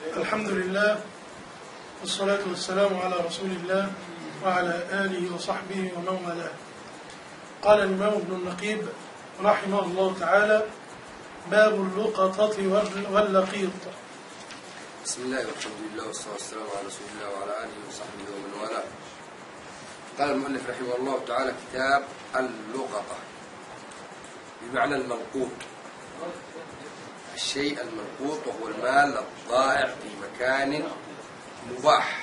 الحمد لله والصلاة والسلام على رسول الله وعلى آله وصحبه ومن والاه. قال الإمام ابن النقيب رحمه الله تعالى: باب اللقطة واللقيط. بسم الله والحمد لله والصلاة والسلام على رسول الله وعلى آله وصحبه ومن والاه. قال المؤلف رحمه الله تعالى: كتاب اللقطة بمعنى الملقوط، الشيء الملقوط وهو المال الضائع في مكان مباح.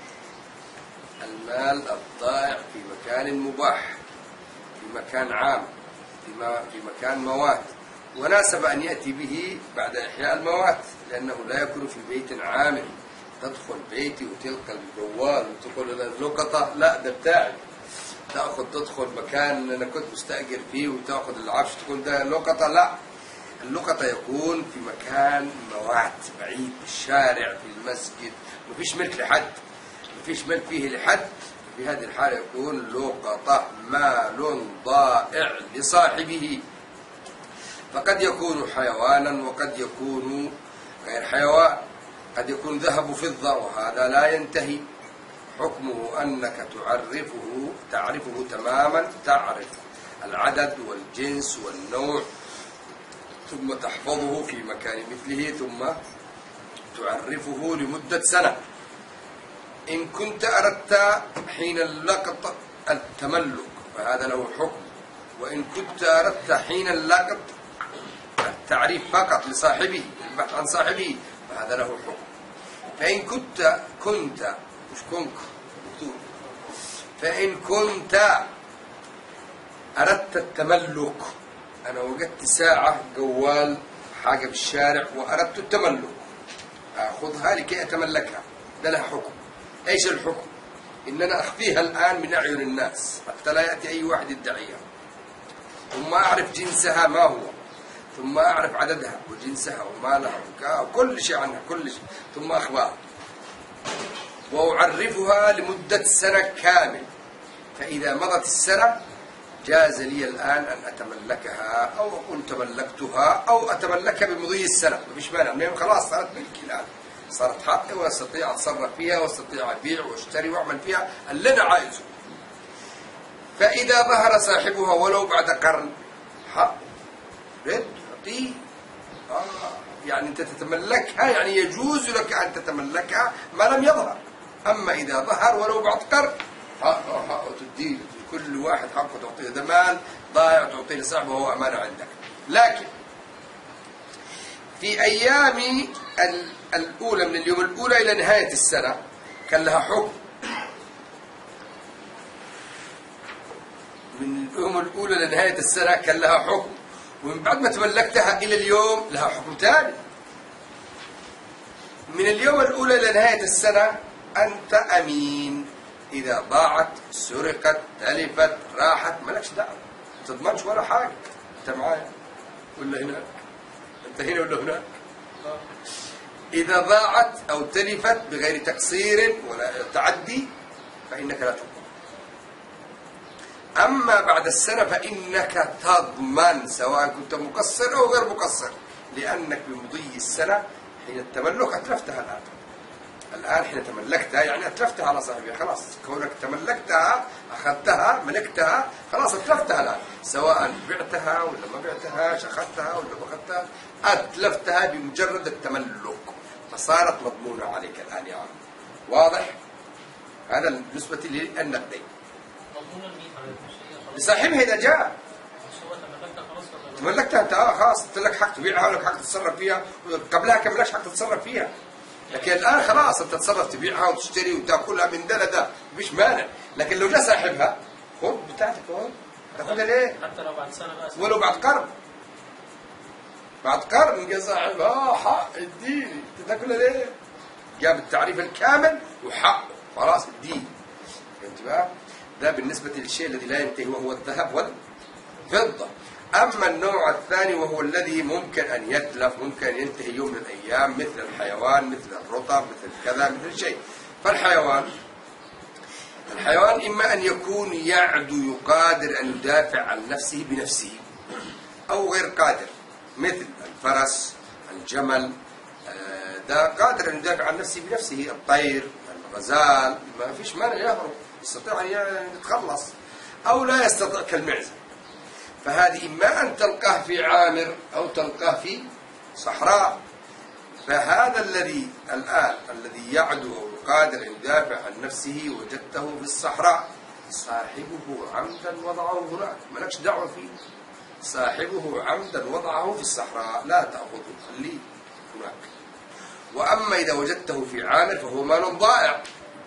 المال الضائع في مكان مباح، في مكان عام، في مكان موات، وناسب أن يأتي به بعد إحياء الموات، لأنه لا يكون في بيت عامر تدخل بيتي وتلقى الجوال وتقول اللقطة لا ده بتاعي، تدخل مكان أنا كنت مستأجر فيه وتأخذ العفش تقول ده لقطة. لا، اللقطة يكون في مكان موات بعيد، بالشارع، في المسجد، مفيش ملك لحد، مفيش ملك فيه لحد. في هذه الحالة يكون لقطة، مال ضائع لصاحبه، فقد يكون حيوانا وقد يكون غير حيوان، قد يكون ذهب وفضة، وهذا لا ينتهي. حكمه أنك تعرفه تماما، تعرف العدد والجنس والنوع، ثم تحفظه في مكان مثله، ثم تعرفه لمدة سنة. إن كنت أردت حين اللقط التملك فهذا له حكم، وإن كنت أردت حين اللقط التعريف فقط لصاحبه، البحث عن صاحبه، فهذا له حكم. فإن كنت أردت التملك، أنا وجدت ساعة جوال حاجة بالشارع وأردت التملك، أخذها لكي أتملكها، ده لها حكم. إيش الحكم؟ إن أنا أخفيها الآن من أعين الناس حتى لا يأتي أي واحد يدعيها، ثم أعرف جنسها ما هو، ثم أعرف عددها وجنسها ومالها وكل شيء عنها، كل شيء، ثم أخبرها وأعرفها لمدة سنة كامل. فإذا مضت السنة جاز لي الآن أن أتملكها، أو أكون تملكتها، أو أتملكها بمضي السنة، مفيش مانع، لأن خلاص صارت ملكي الآن، صارت حقي، وأستطيع أتصرف فيها، وأستطيع أبيع وأشتري وأعمل فيها اللي أنا عايزه. فإذا ظهر صاحبها ولو بعد قرن، حق رد أعطيه. يعني أنت تتملكها، يعني يجوز لك أن تتملكها ما لم يظهر. أما إذا ظهر ولو بعد قرن، حقه تديه، كل واحد حقه تعطيه، ده مال ضائع تعطيه لصاحبه وهو أمانة عندك. لكن في أيام الأولى، من اليوم الأولى إلى نهاية السنة، كان لها حكم. من اليوم الأولى لنهاية السنة كان لها حكم، ومن بعد ما تملكتها إلى اليوم لها حكم ثاني. من اليوم الأولى لنهاية السنة أنت أمين، إذا ضاعت، سرقت، تلفت، راحت، مالكش دعوة، ما تضمنش ولا حاجة، أنت معايا ولا هناك؟ أنت هنا ولا هناك؟ إذا ضاعت أو تلفت بغير تقصير ولا تعدي فإنك لا تضمن. أما بعد السنة فإنك تضمن، سواء كنت مقصر أو غير مقصر، لأنك بمضي السنة حين التملك أتلفتها. الآن حين تملكتها يعني أتلفتها على صاحبها، خلاص، كونك تملكتها، أخذتها، ملكتها، خلاص أتلفتها الآن، سواء بعتها ولا ما بعتها، أخذتها ولا ما أخذتها، أتلفتها بمجرد التملك، فصارت مضمونة عليك الآن يا عم. واضح؟ هذا بالنسبة للنقدين. لصاحبها إذا جاء تملكتها أنت، خلاص لك حق تبيعها ولك حق تتصرف فيها، قبلها كم لكش حق تتصرف فيها، لكن الآن خلاص أنت تتصرف، تبيعها وتشتري وتأكلها من ده لده، مفيش مانع. لكن لو جاء صاحبها، خذ بتاعتك اهو، تاخذها ليه؟ حتى لو بعد سنة بس، ولو بعد قرن، بعد قرن جاء صاحبها حق اديني، تاكلها ليه؟ جاب التعريف الكامل وحقه، خلاص اديني. فهمت بقى؟ ده بالنسبة للشيء الذي لا ينتهي وهو الذهب والفضة. أما النوع الثاني وهو الذي ممكن أن يتلف، ممكن أن ينتهي يوم من الأيام، مثل الحيوان، مثل الرطب، مثل كذا، مثل شيء. فالحيوان إما أن يكون يقادر أن يدافع عن نفسه بنفسه، أو غير قادر، مثل الفرس، الجمل، ده قادر أن يدافع عن نفسه بنفسه. الطير، الغزال، ما فيش مانع يهرب، يستطيع أن يتخلص، أو لا يستطيع كالمعزة. فهذه إما أن تلقاه في عامر أو تلقاه في صحراء. فهذا الذي الآن الذي يعدو قادر أن يدافع عن نفسه وجدته في الصحراء، صاحبه عمدا وضعه هناك، مالكش دعوة فيه. صاحبه عمدا وضعه في الصحراء، لا تأخذه، خليه هناك. وأما إذا وجدته في عامر فهو مال ضائع.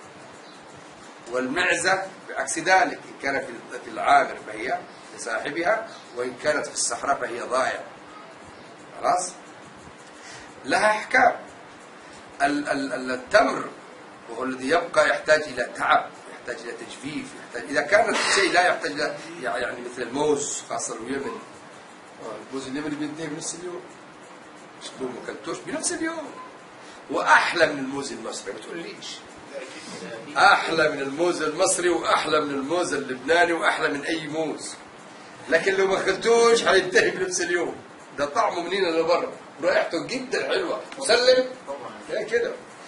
والمعزة بعكس ذلك، إن كان في العامر فهي لصاحبها، وإن كانت في الصحراء فهي ضائع. خلاص؟ لها أحكام. التمر وهو الذي يبقى يحتاج إلى تعب، يحتاج إلى تجفيف، إذا كان الشيء لا يحتاج إلى، يعني مثل الموز خاصة اليمني، الموز اليمني بينتهي بنفس اليوم، لو ما أكلتوش بنفس اليوم. وأحلى من الموز المصري، ما تقوليش أحلى من الموز المصري، وأحلى من الموز اللبناني، وأحلى من أي موز. لكن لو ما أكلتوش هينتهي بنفس اليوم. ده طعمه منين لبره، رائحته جدا حلوة، مسلم كده.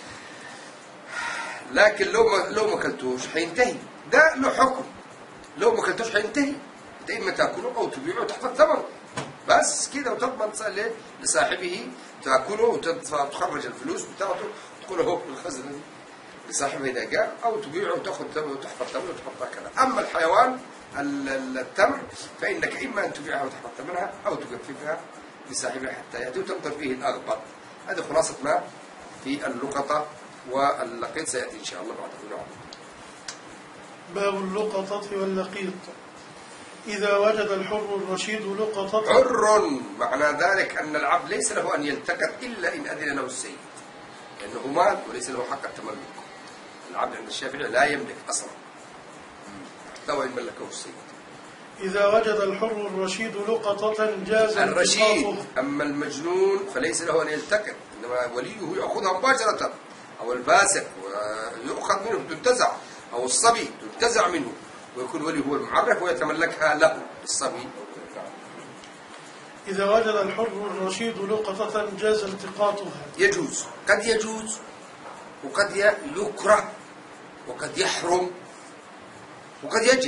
لكن لو ما أكلتوش هينتهي. ده له حكم، لو ما أكلتوش هينتهي. أنت إما تأكله أو تبيعه وتحفظ ثمنه، بس كده، وتضمن لصاحبه تأكله وتخرج الفلوس بتاعته وتقول اهو الخزنة دي لصاحبه إذا جاء، أو تبيعه وتأخذ ثمنه وتحفظ ثمنه وتحطها كذا. أما الحيوان التمر فإنك إما أن تبيعها وتحفظ ثمنها أو تجففها لصاحبها حتى يأتي وتنظر فيه الأغبط. هذه خلاصة ما في اللقطة، واللقيط سيأتي إن شاء الله بعد. نعم. باب اللقطة واللقيط. إذا وجد الحر الرشيد لقطة. حر معنى ذلك أن العبد ليس له أن يلتقط إلا إن أذن له السيد، لأنه مال وليس له حق التملك. العبد عند الشافعي لا يملك أصلا حتى وإن ملكه السيد. إذا وجد الحر الرشيد لقطة جاز الرشيد. أما المجنون فليس له أن يلتقط، إنما وليه يأخذها مباشرة، أو الفاسق ويؤخذ منه تنتزع، أو الصبي تنتزع منه ويكون ولي هو المعرف ويتملكها له الصبي. إذا وجد الحر الرشيد لقطة جاز التقاطها. يجوز، قد يجوز وقد يكره وقد يحرم وقد يجب.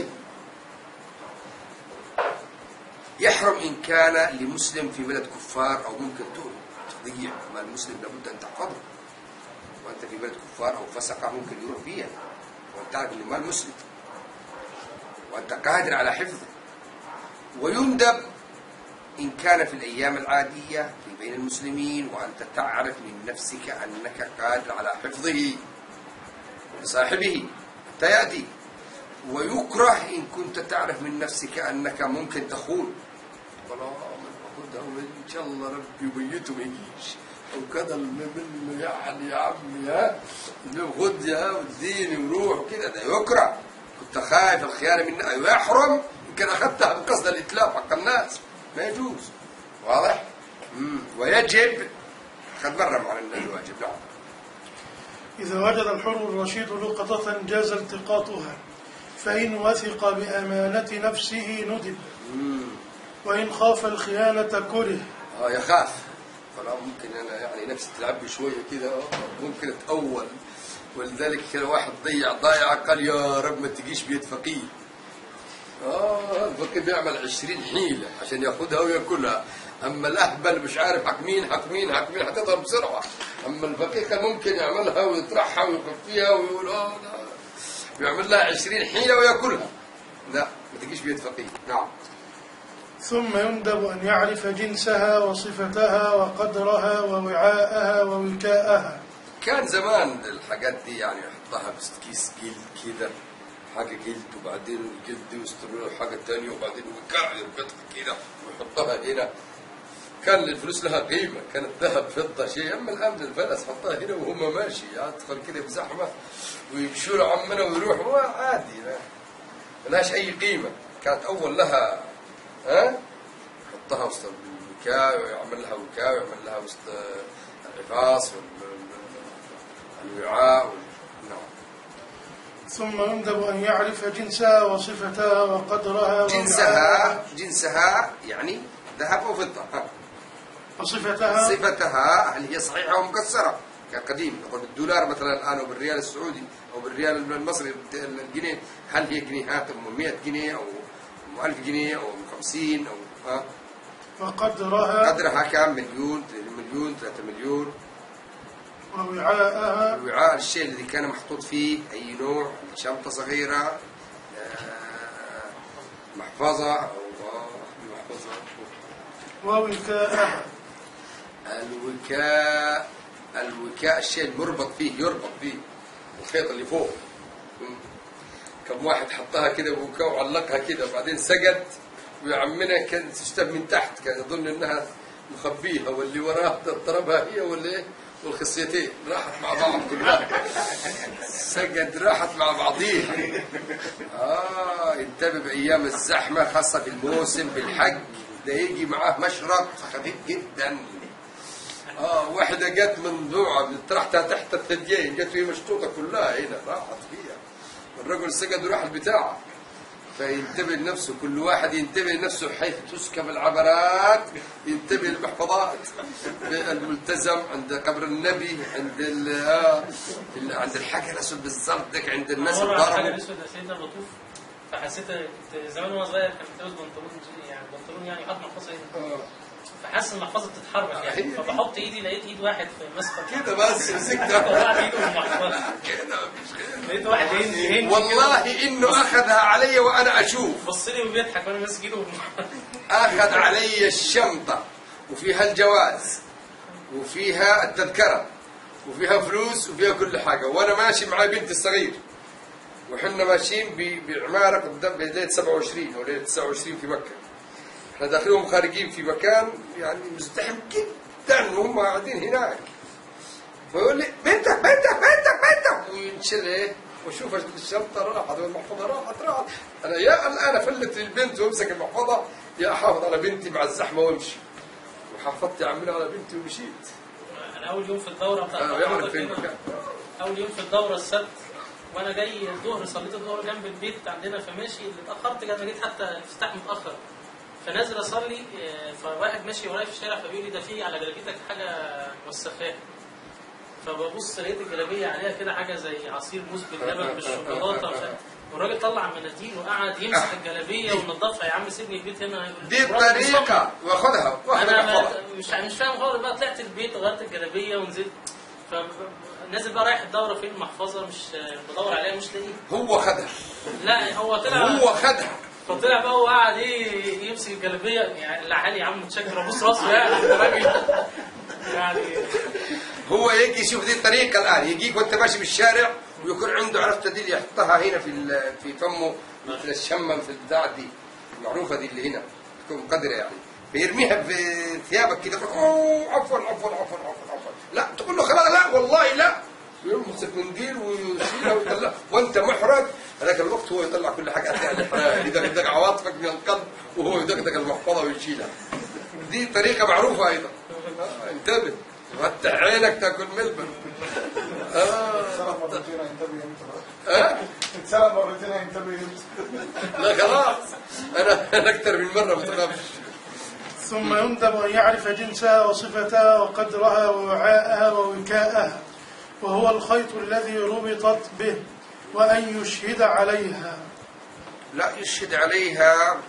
يحرم إن كان لمسلم في بلد كفار، أو ممكن تضيع مال المسلم، لابد أن تحفظه. وأنت في بلد كفار أو فسقة ممكن يروح فيها، وأنت تعرف أن المال مسلم وأنت قادر على حفظه. ويندب إن كان في الأيام العادية في بين المسلمين وأنت تعرف من نفسك أنك قادر على حفظه لصاحبه حتى يأتي. ويكره إن كنت تعرف من نفسك أنك ممكن تخون، والله من إن شاء الله ربي يبيته ما يجيش أو كذا منه، يعني يا عمي ها خد يا وديني وروح كذا. ده يكره. كنت خايف الخيانة من يحرم إن كان أخذتها بقصد الإتلاف حق الناس، ما يجوز. واضح؟ ويجب، قد مر معنا الواجب. نعم. إذا وجد الحر الرشيد لقطة جاز التقاطها، فإن وثق بأمانة نفسه ندب، وإن خاف الخيانة كره. يخاف. فلا ممكن أنا يعني نفسي تلعب شوية كده، ممكن أتأول. ولذلك كان واحد ضايع قال يا رب ما تجيش بيد فقيه. الفقيه بيعمل 20 حيلة عشان ياخدها وياكلها. أما الأهبل مش عارف حكمين هتضرب بسرعة. أما الفقيه كان ممكن يعملها ويطرحها ويخفيها ويقول بيعمل لها 20 حيلة وياكلها. لا، ما تجيش بيد فقيه. نعم. ثم يندب أن يعرف جنسها وصفتها وقدرها ووعاءها ووكاءها. كان زمان الحاجات دي يعني يحطها بكيس جلد كده، حاجة جلد وبعدين الجلد ويستمر حاجة تانية وبعدين وكاء يربطها كده ويحطها هنا. كان الفلوس لها قيمة، كانت ذهب فضة شيء. أما الآن الفلس حطها هنا وهم ماشي يدخل كده بزحمة ويمشوا له عمنا ويروحوا عادي، ما لهاش أي قيمة. كانت أول لها يحطها وسط الوكاء ويعمل لها وكاء ويعمل لها وسط العفاص والوعاء. نعم. ثم يندب أن يعرف جنسها وصفتها وقدرها. جنسها يعني ذهب وفضة. وصفتها صفتها هل هي صحيحة ومكسرة، كان قديم. نقول بالدولار مثلا الآن، أو بالريال السعودي، أو بالريال المصري الجنيه، هل هي جنيهات أم 100 جنيه أو أم 1000 جنيه أو أم 50 أو وقدرها قدرها كم؟ مليون، 2 مليون، 3 مليون. ووعاءها الوعاء الشيء الذي كان محطوط فيه أي نوع، شنطة صغيرة، محفظة أو محفظة. ووكاءها الوكاء الشيء المربط فيه، يربط فيه الخيط اللي فوق. كم واحد حطها كده بوكاء وعلقها كده، وبعدين سقط ويعمنها، كان تشتب من تحت، كان يظن انها مخبيها، واللي وراها ضربها هي ولا والخصيتين راحت مع بعض كلها. سقط راحت مع بعضيها. انتبه بايام الزحمه، خاصه في الموسم بالحج، ده يجي معاه مشرط خفيف جدا. واحدة جت منذوعة طرحتها تحت الثديين، جت فيه مشطوطة كلها هنا، راحت فيها، والرجل سجد وراح البتاع. فينتبه لنفسه، كل واحد ينتبه لنفسه حيث تسكب العبرات، ينتبه للمحفظات، الملتزم عند قبر النبي، عند الحجر الأسود بالضبط، عند الناس اللي ضربوا. الحجر الأسود يا سيدنا بطوف، فحسيت كنت زمان وانا صغير كان بتلبس بنطلون يعني حاط محفظة هنا، فحاسس ان المحفظه بتتحرك يعني، فبحط ايدي لقيت ايد واحد في ماسكه كده بس مسكتها وقعت ايده في المحفظه كده، مفيش غير. لقيت واحد هندي والله انه اخذها علي وانا اشوف، بص لي وبيضحك وانا ماسك ايده في المحفظه. اخذ علي الشنطه وفيها الجواز وفيها التذكره وفيها فلوس وفيها كل حاجه، وانا ماشي مع بنتي الصغير، وحنا ماشيين بعماره قدام ليله 27 او ليله 29 في مكه. احنا داخلهم خارجين في مكان يعني مزدحم جدا، وهم قاعدين هناك. فيقول لي بنتك بنتك بنتك بنتك، وينشل ايه، وشوف الشنطه راحت والمحفظه راحت. انا يا الان افلت للبنت وامسك المحفظه، يا احافظ على بنتي مع الزحمه وامشي. وحافظت يا عمي على بنتي ومشيت. انا اول يوم في الدوره بتاعت اول يوم في الدوره السبت، وانا جاي الظهر، صليت الظهر جنب البيت عندنا، فماشي اللي اتاخرت، انا جيت حتى الافتتاح متاخر، فنازل اصلي، فواحد ماشي ورايا في الشارع فبيقول لي ده في على جلابيتك حاجه موسخاه، فببص لقيت الجلابيه عليها كده حاجه زي عصير موز باللبن بالشوكولاته، والراجل طلع مناديل وقعد يمسح الجلابيه وينضفها. يا عم سيبني البيت هنا، دي الطريقه، واخدها انا مش فاهم خالص بقى. طلعت البيت غيرت الجلابيه ونزلت، فنازل بقى رايح الدوره، فين المحفظه مش بدور عليها مش لاقيها. هو خدها، لا هو خدها، فطلع بقى وقعد يمسك الجلابيه، يعني العالي يا عم متشكر، ابوس راسه يعني الراجل يعني. هو يجي يشوف دي الطريقه الان، يجيك وانت ماشي بالشارع ويكون عنده، عرفت دي اللي يحطها هنا في فمه مثل الشمم في البتاع دي المعروفه دي اللي هنا تكون مقدره يعني، فيرميها في ثيابك كده، عفوا عفوا عفوا عفوا، لا تقول له خلاص، لا والله لا، يمسك منديل ويشيلها ويطلعها وانت محرج. هذاك الوقت هو يطلع كل حاجه اثناء الاحراج، يدغدغ عواطفك من القلب وهو يدغدغ المحفظه ويشيلها. دي طريقه معروفه ايضا. انتبه وفتح عينك تاكل ملبن. اتسرق مرتين هينتبه امتى؟ اتسرق مرتين هينتبه امتى؟ لا خلاص، انا اكثر من مره ما تخافش. ثم يندب أن يعرف جنسها وصفتها وقدرها ووعاءها ووكاءها، وهو الخيط الذي ربطت به، وأن يشهد عليها. لا يشهد عليها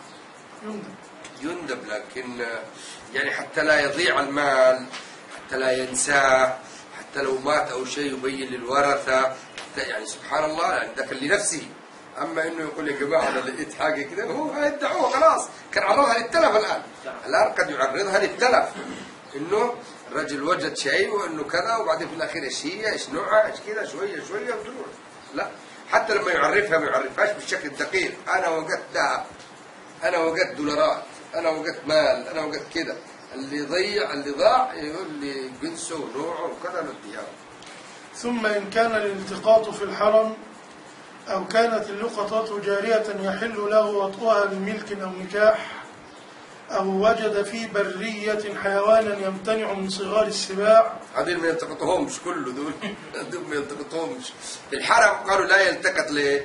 يندب، لكن يعني حتى لا يضيع المال، حتى لا ينساه، حتى لو مات أو شيء يبين للورثة، حتى يعني سبحان الله يعني ذاك لنفسه. أما إنه يقول يا جماعة أنا لقيت حاجة كده، هو هيدعوه خلاص، كان عرضها للتلف الآن قد يعرضها للتلف، إنه الرجل وجد شيء وإنه كذا، وبعدين في الأخير إيش هي، إيش نوعها، إيش كذا، شوية وتروح. لا، حتى لما يعرفها ما يعرفهاش بالشكل الدقيق، أنا وجدت ذهب، أنا وجدت دولارات، أنا وجدت مال، أنا وجدت كذا. اللي ضاع يقول لي جنسه ونوعه وكذا نديها. ثم إن كان الالتقاط في الحرم أو كانت اللقطات جارية يحل له وطئها بملك أو نكاح، أو وجد في برية حيوانا يمتنع من صغار السباع، هذول ما يلتقطهمش كله، دول ما يلتقطهمش. في الحرم قالوا لا يلتقط ليه؟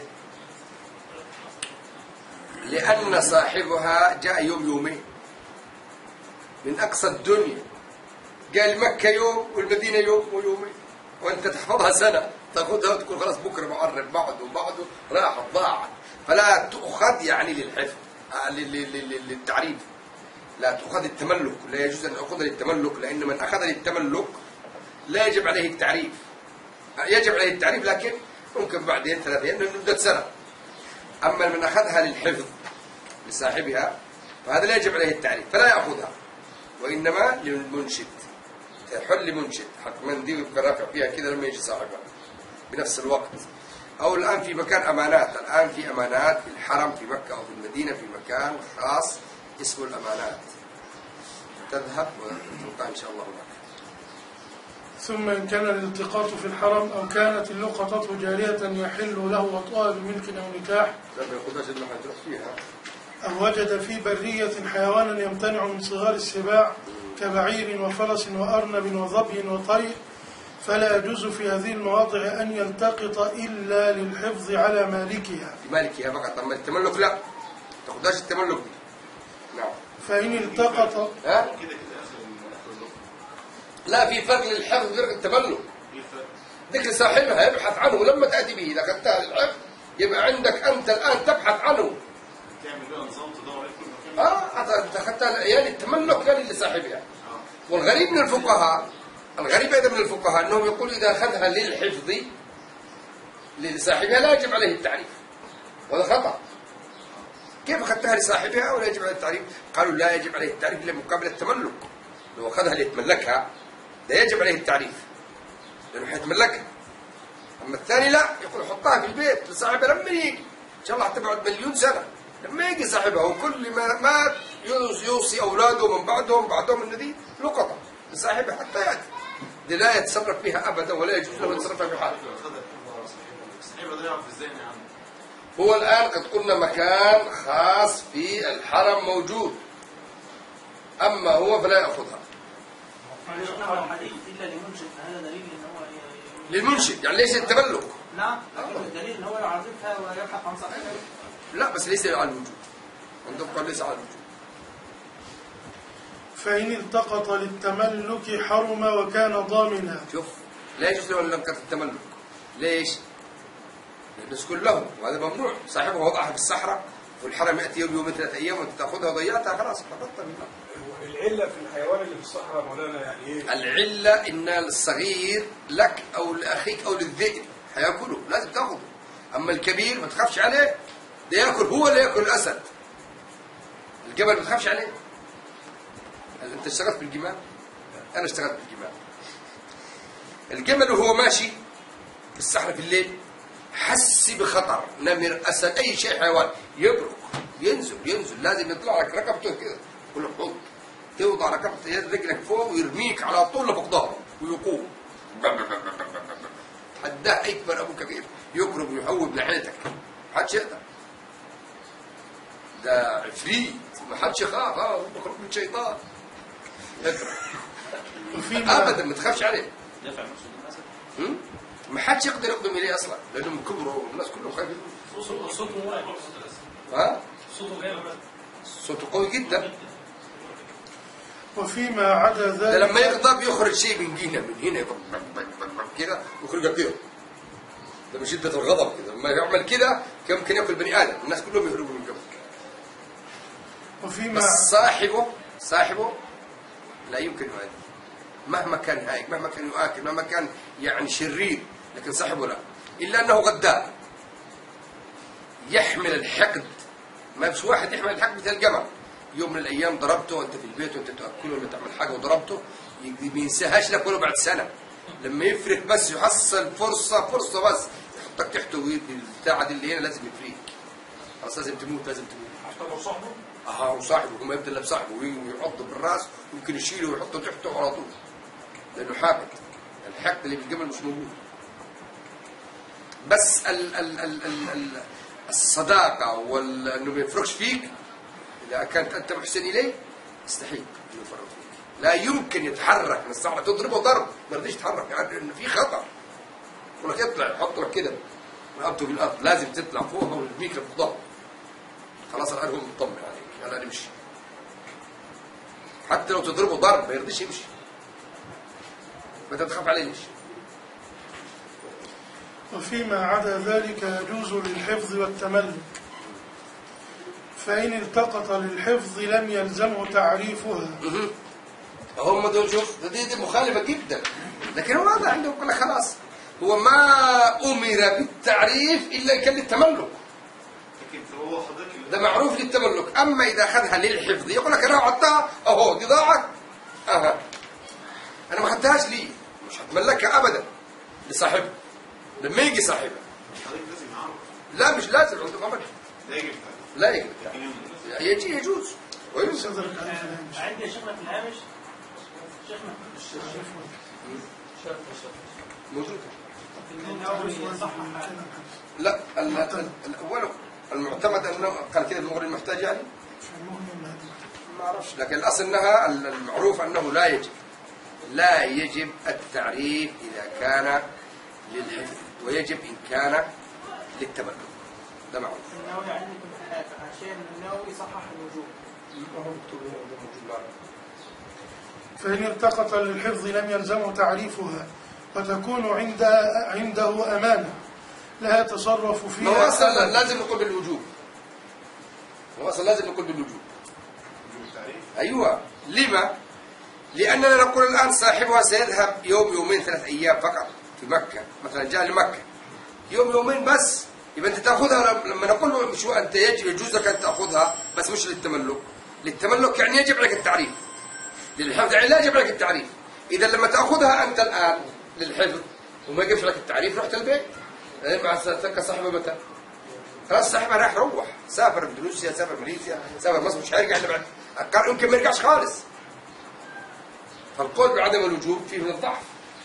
لأن صاحبها جاء يومين من أقصى الدنيا، قال مكة يوم والمدينة يوم ويومين، وانت تحفظها سنه، تاخذها وتقول خلاص بكره بعرف بعده راحت ضاعت. فلا تؤخذ يعني للحفظ للتعريف، لا تؤخذ التملك، لا يجوز ان ناخذها للتملك، لان من اخذ للتملك لا يجب عليه التعريف، يجب عليه التعريف لكن ممكن بعدين 3 أيام لمده سنه. اما من اخذها للحفظ لصاحبها فهذا لا يجب عليه التعريف فلا ياخذها، وانما للمنشد، تحل لمنشد حتما دي يبقى رافع فيها كذا لما يجي صاحبها بنفس الوقت. او الان في مكان امانات، الان في امانات في الحرم في مكه او في المدينه، في مكان خاص اسمه الامانات، تذهب وتلقى ان شاء الله هناك. ثم إن كان الالتقاط في الحرم أو كانت اللقطة جارية يحل له وطئها بملك أو نكاح، لا ما ياخذهاش الا حتروح فيها. أو وجد في برية حيوانا يمتنع من صغار السباع كبعير وفرس وأرنب وظبي وطير، فلا يجوز في هذه المواضع أن يلتقط إلا للحفظ على مالكها. مالكها فقط، اما التملك لا، ما تاخذهاش التملك دي. نعم. فإن التقط لا، في فرق للحفظ غير التملك. ذكر صاحبها يبحث عنه لما تأتي به، إذا أخذتها للحفظ يبقى عندك أنت الآن تبحث عنه. تعمل بقى نظام تدور عليه كل أنت أخذتها يعني التملك يعني لصاحبها. والغريب من الفقهاء، الغريب أيضا من الفقهاء أنهم يقولوا إذا أخذها للحفظ لصاحبها لا يجب عليه التعريف، وهذا خطأ. كيف أخذتها لصاحبها ولا يجب عليه التعريف؟ قالوا لا يجب عليه التعريف إلا مقابل التملك. لو أخذها ليتملكها لا يجب عليه التعريف لأنه حيتملكها. أما الثاني لا، يقول حطها في البيت لصاحبها لما يجي، إن شاء الله حتبعد مليون سنة، لما يجي صاحبها وكل ما مات يوصي أولاده من بعدهم إن دي لقطة لصاحبها حتى يأتي، دي لا يتصرف فيها أبدا ولا يجوز له يتصرف في حال. الصحيبه ده يعرف ازاي يا عم؟ هو الآن قد قلنا مكان خاص في الحرم موجود، أما هو فلا يأخذها. حديث إلا لمنشد، فهذا دليل إن هو للمنشد يعني ليس التملك. نعم، لكن الدليل إن هو يعرفها ويبحث عن صاحبها. لا بس ليس على الوجود، عندهم قال ليس على الوجود. فإن التقط للتملك حرم وكان ضامنا. شوف، لا يجوز له أن يلقط التملك. ليش؟ لأنه سكن له وهذا ممنوع. صاحبه وضعها في الصحراء والحرم يأتي يوم 3 أيام وأنت تأخذها وضيعتها خلاص فقدت منها. العلة في الحيوان اللي في الصحراء مولانا يعني ايه؟ العلة إن الصغير لك أو لأخيك أو للذئب حياكله، لازم تأخذه. أما الكبير ما تخافش عليه، ده يأكل هو اللي يأكل الأسد. الجمل ما تخافش عليه. أنت اشتغلت بالجمال؟ أنا اشتغلت بالجمال. الجمل وهو ماشي في الصحراء في الليل حس بخطر، نمر، أسد، أي شيء حيوان يبرك ينزل لازم يطلع لك رقبته كده كل حط، توضع رقبته رجلك فوق ويرميك على طول لفوق ظهره ويقوم. حداه يكبر أبوك كيف يقرب ويحوب ناحيتك، محدش يقدر. ده عفريت محدش يخاف، بخرج من شيطان ابدا ما تخافش عليه. دافع نفسه بالناس. ما حدش يقدر يقدم اليه اصلا لانهم كبروا والناس كلهم خايفين. صوته واعي. صوته جامد، صوته قوي جدا. وفيما عدا ده ذلك لما يغضب يخرج شيء من هنا كده يخرجها كده. ده من شده الغضب كده، لما يعمل كده يمكن ياكل بني ادم، الناس كلهم يهربوا من قبل. وفيما بس صاحبه لا يمكن يؤذي مهما كان هايق، مهما كان يؤكل، مهما كان يعني شرير، لكن صاحبه لا، إلا أنه غدار يحمل الحقد. ما فيش واحد يحمل الحقد مثل الجمل. يوم من الأيام ضربته وأنت في البيت وأنت تأكله ولا تعمل حاجة وضربته، ما ينساهاش لك ولو بعد سنة. لما يفرق بس يحصل فرصة بس يحطك تحته البتاعة دي اللي هنا لازم يفريك، خلاص لازم تموت. حتى لو صاحبه؟ وصاحبه هو يبدأ بصاحبه ويحطه بالراس، ممكن يشيله ويحطه تحته على طول لأنه حاقد. الحقد اللي بالجمل مش موجود. بس الصداقة وإنه ما يفرقش فيك، إذا كانت أنت محسن إليه يستحيل إنه يفرق فيك. لا يمكن يتحرك من الصحراء، تضربه ضرب ما رضيش يتحرك، يعني إنه في خطر. يقول لك اطلع، يحط لك كده رقبته في الأرض، لازم تطلع فوقها ويرميك في ظهره. خلاص الآن هو مطمن عليك، يلا نمشي. حتى لو تضربه ضرب ما يرضيش يمشي. ما تخاف عليه ليش؟ وفيما عدا ذلك يجوز للحفظ والتملك، فإن التقط للحفظ لم يلزمه تعريفها. هم دول شوف دي مخالفة جدا، لكن هو هذا عنده يقول لك خلاص هو ما أمر بالتعريف إلا كان للتملك، لكن هو حضرتك ده معروف للتملك. أما إذا أخذها للحفظ يقول لك أنا أعطاها أهو دي ضاعت، أنا ما أخذتهاش لي، مش هتملكها أبدا لصاحبها لما يجي صاحبها. حضرتك لازم يعرف. لا مش لازم عنده أبدا، لا يجب لا يجب يجي يجوز. عندي يا شيخنا في الهامش شيخنا موجود. النووي صح لا الأول المعتمد أنه قال كده المغني المحتاج يعني ما أعرفش، لكن الأصل أنها المعروف أنه لا يجب التعريف إذا كان للحفظ، ويجب إن كان للتملك، ده معروف. النووي عندكم في عشان النووي صحح الوجوب. فإن التقط للحفظ لم يلزمه تعريفها، وتكون عنده أمانة لا يتصرف فيها. ما أصلا لازم نقول بالوجوب، ما أصلا لازم نقول بالوجوب. أيوة، لما؟ لأننا نقول الآن صاحبها سيذهب يوم يومين 3 أيام فقط في مكة، مثلا جاء لمكة يوم يومين بس، يبقى أنت تأخذها. لما نقول شو أنت يجوز لك أن تأخذها بس مش للتملك. للتملك يعني يجب عليك التعريف، للحفظ يعني لا يجب عليك التعريف. إذا لما تأخذها أنت الآن للحفظ وما يجبش لك التعريف رحت البيت مع تلك صاحبه متى؟ خلاص صاحبها راح روح، سافر اندونيسيا، سافر ماليزيا، سافر مصر، مش هيرجع إلا بعد قال يمكن ما يرجعش خالص. فالقول بعدم الوجوب فيه من الضعف.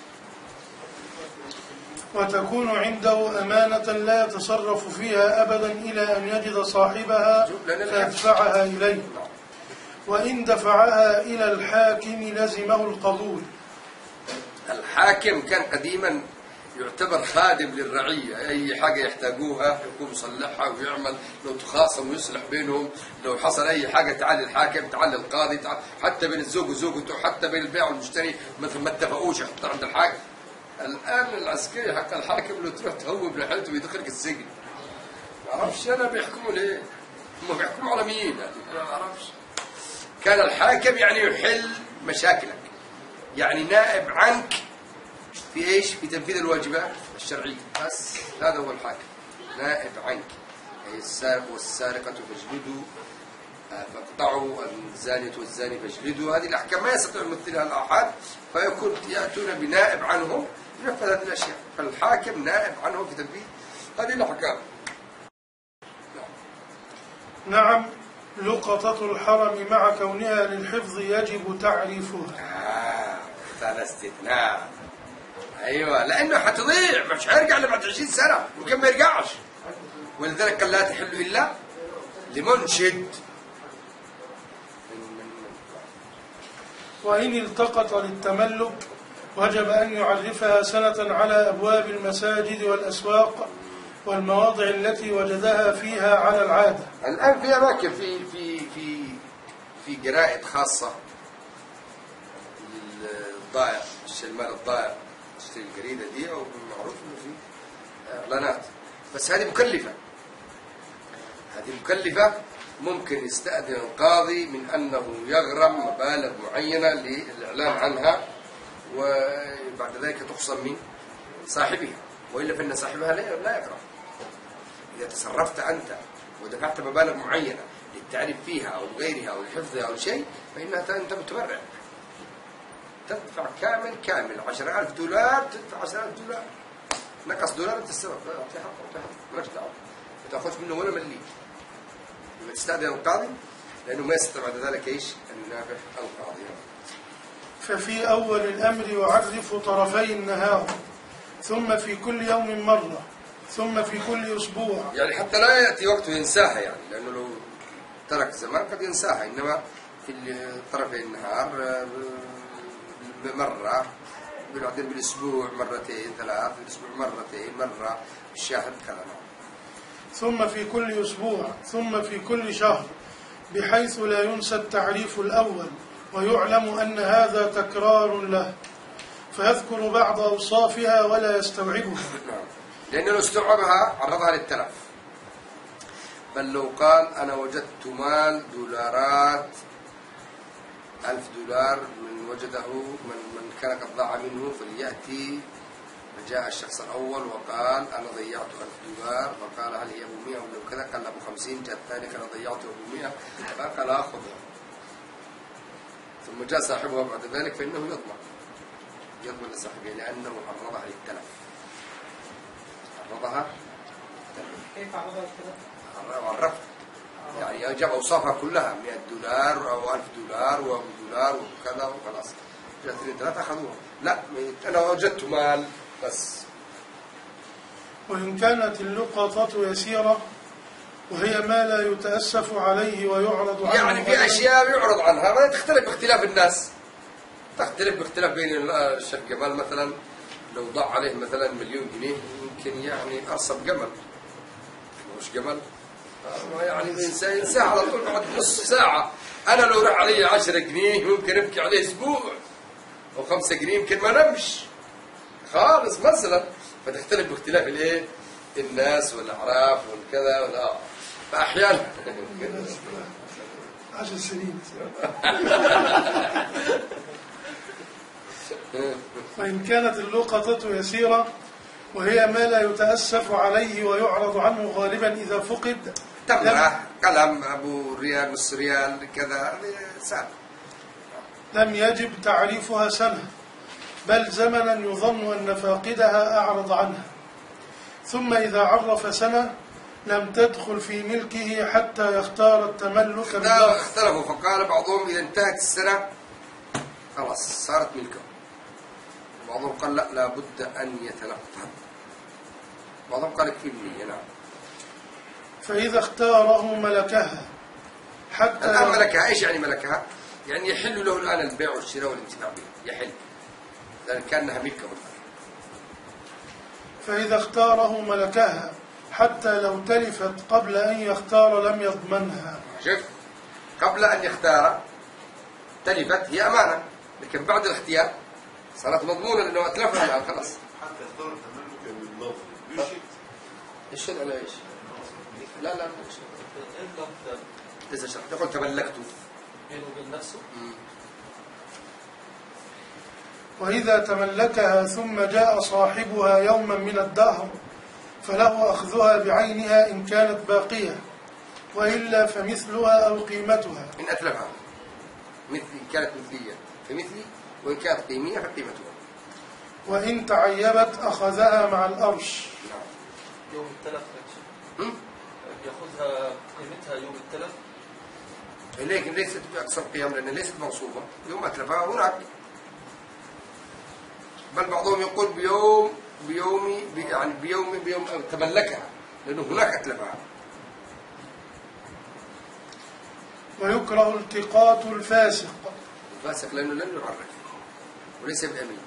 وتكون عنده أمانة لا يتصرف فيها أبدا إلى أن يجد صاحبها فيدفعها إليه، وإن دفعها إلى الحاكم لزمه القبول. الحاكم كان قديما يعتبر خادم للرعية، أي حاجة يحتاجوها يقوم يصلحها ويعمل، لو تخاصم ويصلح بينهم، لو حصل أي حاجة تعال الحاكم، تعال القاضي، حتى بين الزوج وزوجته، حتى بين البيع والمشتري مثل ما اتفقوش يحطها عند الحاكم. الآن العسكري حق الحاكم لو تروح تهوب لحالته ويدخلك السجن. ما أعرفش أنا بيحكموا ليه؟ هم بيحكموا على مين؟ ما أعرفش. كان الحاكم يعني يحل مشاكلك، يعني نائب عنك في ايش؟ في تنفيذ الواجبات الشرعيه، بس هذا هو الحاكم، نائب عنك. السارق والسارقه فاجلدوا، فاقطعوا، الزانيه والزاني فاجلدوا. هذه الاحكام ما يستطيع يمثلها الاحد، فيكون ياتون بنائب عنهم ينفذ هذه الاشياء، فالحاكم نائب عنهم في تنفيذ هذه الاحكام. نعم، لقطة الحرم مع كونها للحفظ يجب تعريفها. هذا استثناء. ايوه، لانه حتضيع، مش هيرجع الا بعد 20 سنه، يمكن ما يرجعش. ولذلك قال لا تحل الا لمنشد. وإن التقط للتملك وجب أن يعرفها سنة على أبواب المساجد والأسواق والمواضع التي وجدها فيها على العادة. الآن في أماكن في جرائد خاصة للضائع، المال الضائع، تشتري الجريدة دي، أو معروف إنه في إعلانات، بس هذه مكلفة. هذه مكلفة، ممكن يستأذن القاضي من أنه يغرم مبالغ معينة للإعلان عنها، وبعد ذلك تخصم من صاحبها، وإلا فإن صاحبها لا يغرم. إذا تصرفت أنت ودفعت مبالغ معينة للتعريف فيها أو لغيرها أو لحفظها أو شيء، فإنها أنت متبرع، تدفع كامل 10,000 دولار، تدفع 10,000 دولار، نقص دولار أنت السبب، لا حق مالكش دعوة، ما تأخذش منه ولا مليم. لما تستأذن القاضي لأنه ما يستطيع بعد ذلك إيش أن ينافع القاضي. ففي أول الأمر يعرف طرفي النهار، ثم في كل يوم مرة، ثم في كل أسبوع، يعني حتى لا يأتي وقت ينساها، يعني لأنه لو ترك زمان قد ينساها، إنما في طرفي النهار مرة، بعدين بالأسبوع مرتين 3، بالأسبوع مرتين، مرة بالشهر كذا. ثم في كل أسبوع، ثم في كل شهر، بحيث لا ينسى التعريف الأول ويعلم أن هذا تكرار له، فيذكر بعض أوصافها ولا يستوعبها. لأنه لو استوعبها عرضها للتلف. بل لو قال أنا وجدت مال دولارات 1000 دولار من وجده من كان قد ضاع منه فليأتي. فجاء الشخص الأول وقال أنا ضيعت 1000 دولار، فقال هل هي أبو 100 ولا كذا؟ قال أبو 50. جاء الثاني قال ضيعت أبو 100، فقال أخذها. ثم جاء صاحبها بعد ذلك فإنه يضمن لصاحبه لأنه عرضها للتلف. عرضها كيف عرضها الكلام؟ عرفت يعني جاب أوصافها كلها 100 دولار أو 1000 دولار و دولار وكذا وخلاص. جاء 2-3 أخذوها. لا أنا وجدت مال بس. وإن كانت اللقطة يسيرة وهي ما لا يتأسف عليه ويعرض عنه، يعني في أشياء يعرض عنها ما تختلف باختلاف الناس، تختلف باختلاف بين الشيخ جمال مثلا لو ضاع عليه مثلا 1,000,000 جنيه يمكن يعني أرصب جمل، مش جمل يعني إنسان ساعة على طول بعد نص ساعة. أنا لو راح علي 10 جنيه ممكن أبكي عليه أسبوع، أو 5 جنيه يمكن ما نمش خالص مثلا. فتختلف باختلاف الإيه الناس والأعراف والكذا ولا. فأحيانا 10 سنين. وإن كانت اللقطة يسيرة وهي ما لا يتأسف عليه ويعرض عنه غالبا إذا فقد، تمرة قلم أبو ريال نص ريال كذا سهل، لم يجب تعريفها سنة، بل زمنا يظن أن فاقدها أعرض عنها. ثم إذا عرف سنة لم تدخل في ملكه حتى يختار التملك. اختلفوا فقال بعضهم إذا انتهت السنة خلاص صارت ملكه، بعضهم قال لا لابد أن يتنقل، بعضهم قال يكفي مني. نعم. فإذا اختاره ملكها حتى الآن ملكها. إيش يعني ملكها؟ يعني يحل له الآن البيع والشراء والانتفاع بها، يحل لأن كأنها ملكه. فإذا اختاره ملكها حتى لو تلفت قبل أن يختار لم يضمنها. شوف قبل أن يختار تلفت هي أمانة، لكن بعد الاختيار صارت مضمونة لأنه أتلفها الآن خلاص. حتى يختار التملك باللفظ يشهد. الشهد على إيش؟ لا ليس شرط. يقول تملكته بينه وبين نفسه. وإذا تملكها ثم جاء صاحبها يوما من الدهر فله أخذها بعينها إن كانت باقية، وإلا فمثلها أو قيمتها. إن أتلفها إن كانت مثلية فمثلي، وإن كانت قيمية فقيمتها. وإن تعيبت أخذها مع الأرش. يوم التلف يأخذها قيمتها يوم التلف، لكن ليست بأكثر قيم لأنها ليست موصوفة. يوم أتلفها هناك، بل بعضهم يقول بيوم تملكها لأنه هناك أتلفها. ويكره التقاط الفاسق. الفاسق لأنه لم يعرف وليس بأمين.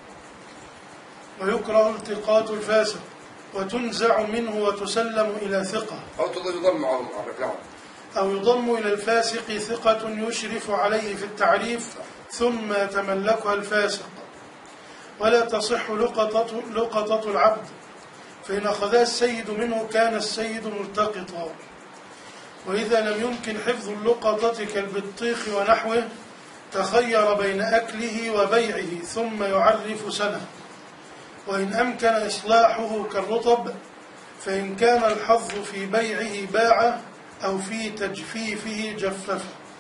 ويكره التقاط الفاسق وتنزع منه وتسلم إلى ثقة، أو يضم معه المعرف. نعم. أو يضم إلى الفاسق ثقة يشرف عليه في التعريف ثم يتملكها الفاسق. ولا تصح لقطة العبد، فإن أخذها السيد منه كان السيد ملتقطا. وإذا لم يمكن حفظ اللقطة كالبطيخ ونحوه تخير بين أكله وبيعه ثم يعرف سنة. وإن أمكن إصلاحه كالرطب فإن كان الحظ في بيعه باعه أو في تجفيفه جففه.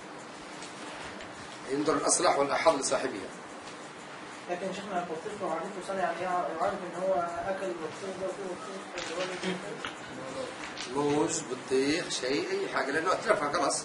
ينظر الأصلح والأحظ لصاحبها. لكن شيخنا البطيخ لو عرفه سنة يعني يعرف ان هو اكل البطيخ ده وفيه بطيخ موز بطيخ شيء أي حاجة لأنه أتلفها خلاص.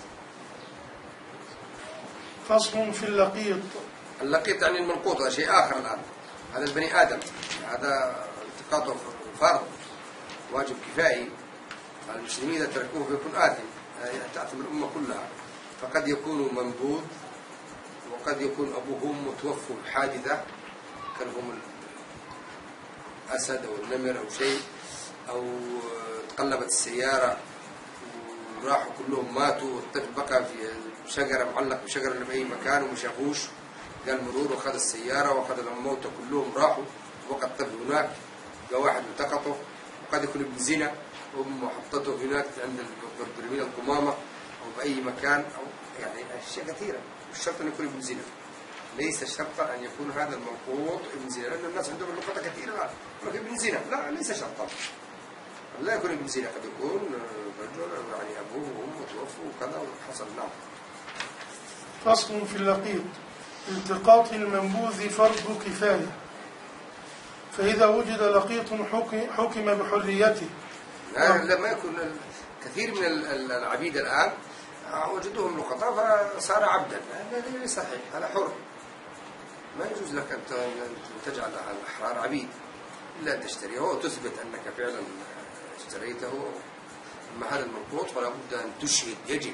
فصل في اللقيط. اللقيط يعني الملقوط، هذا شيء آخر الآن. هذا البني آدم، هذا التقاطه فرض واجب كفائي على المسلمين، إذا تركوه فيكون آثم، تأثم الأمة كلها. فقد يكون منبوذ، وقد يكون أبوهم متوفوا بحادثة كانهم الأسد أو النمر أو شيء، أو تقلبت السيارة وراحوا كلهم ماتوا، والطفل بقى في شجرة معلق بشجرة في أي مكان وما شافوش، قال مرور وأخذ السيارة وأخذ الموتى كلهم راحوا، وبقى الطفل هناك، جاء واحد التقطه وقد يكون ابن زنا ومحطته هناك عند البربريين القمامة أو بأي مكان، أو يعني أشياء كثيرة. مش شرط أن يكون ابن زنا، ليس شرطا أن يكون هذا الملقوط ابن زنا، لأن الناس عندهم اللقطة كثيرة. لكن ابن زنا لا، ليس شرطا، لا يكون ابن زنا، قد يكون رجل يعني أبوه وأمه توفوا وكذا وحصل. نعم. فصل في اللقيط. التقاط المنبوذ فرض كفاية، فإذا وجد لقيط حكم بحريته. لما يكون كثير من العبيد الآن وجدوهم لقطاء فصار عبدا، هذا ليس صحيح، هذا حر. ما يجوز لك أن تجعل الأحرار عبيد إلا أن تشتريه وتثبت أنك فعلا اشتريته. أما هذا الملقوط فلا بد أن تشهد، يجب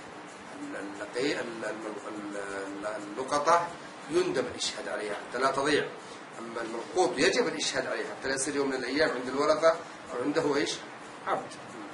اللقطة يندب الإشهاد عليها حتى لا تضيع. أما الملقوط يجب الإشهاد عليها حتى لا يصير يوم من الأيام عند الورثة أو عنده إيش؟ عبد.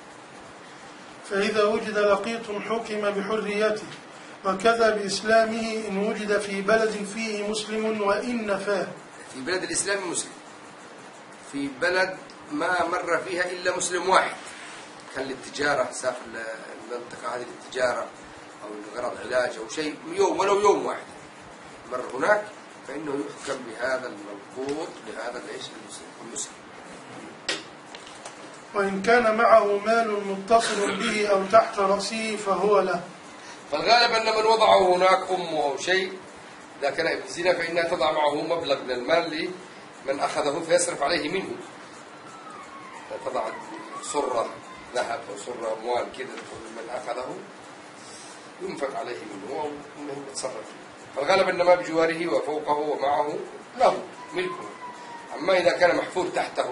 فإذا وجد لقيط حكم بحريته، وكذا بإسلامه إن وجد في بلد فيه مسلم وإن نفاه. في بلد الإسلام مسلم، في بلد ما مر فيها إلا مسلم واحد، كان للتجارة، سافر المنطقة هذه للتجارة أو لغرض علاج أو شيء، يوم ولو يوم واحد مر هناك، فإنه يحكم بهذا الملقوط لهذا المسلم. وإن كان معه مال متصل به أو تحت رأسه فهو له. فالغالب أن من وضعه هناك أمه أو شيء، إذا كان ابن زنا فإنها تضع معه مبلغ من المال لمن أخذه فيصرف عليه منه. تضع صرة ذهب أو صرة أموال كذا، من أخذه ينفق عليه منه أو منه يتصرف فيه. فالغالب أن ما بجواره وفوقه ومعه له ملكه. أما إذا كان محفور تحته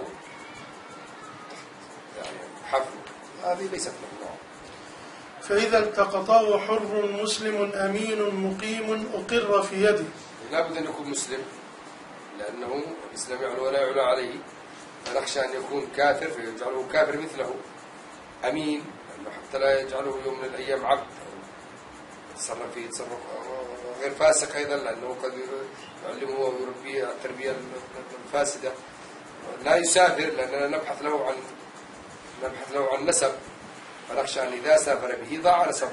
يعني حفر، هذه ليست ممنوعة. فإذا التقطه حر مسلم أمين مقيم أقر في يده. لا بد أن يكون مسلم، لأنه الإسلام يعلو ولا يعلى عليه، فنخشى أن يكون كافر فيجعله كافر مثله. أمين لأنه حتى لا يجعله يوم من الأيام عبد يتصرف فيه تصرف غير فاسق أيضا، لأنه قد يعلمه ويربيه التربية الفاسدة. لا يسافر لأننا نبحث له عن نسب، فنخشى أن إذا سافر به ضاع نسبه.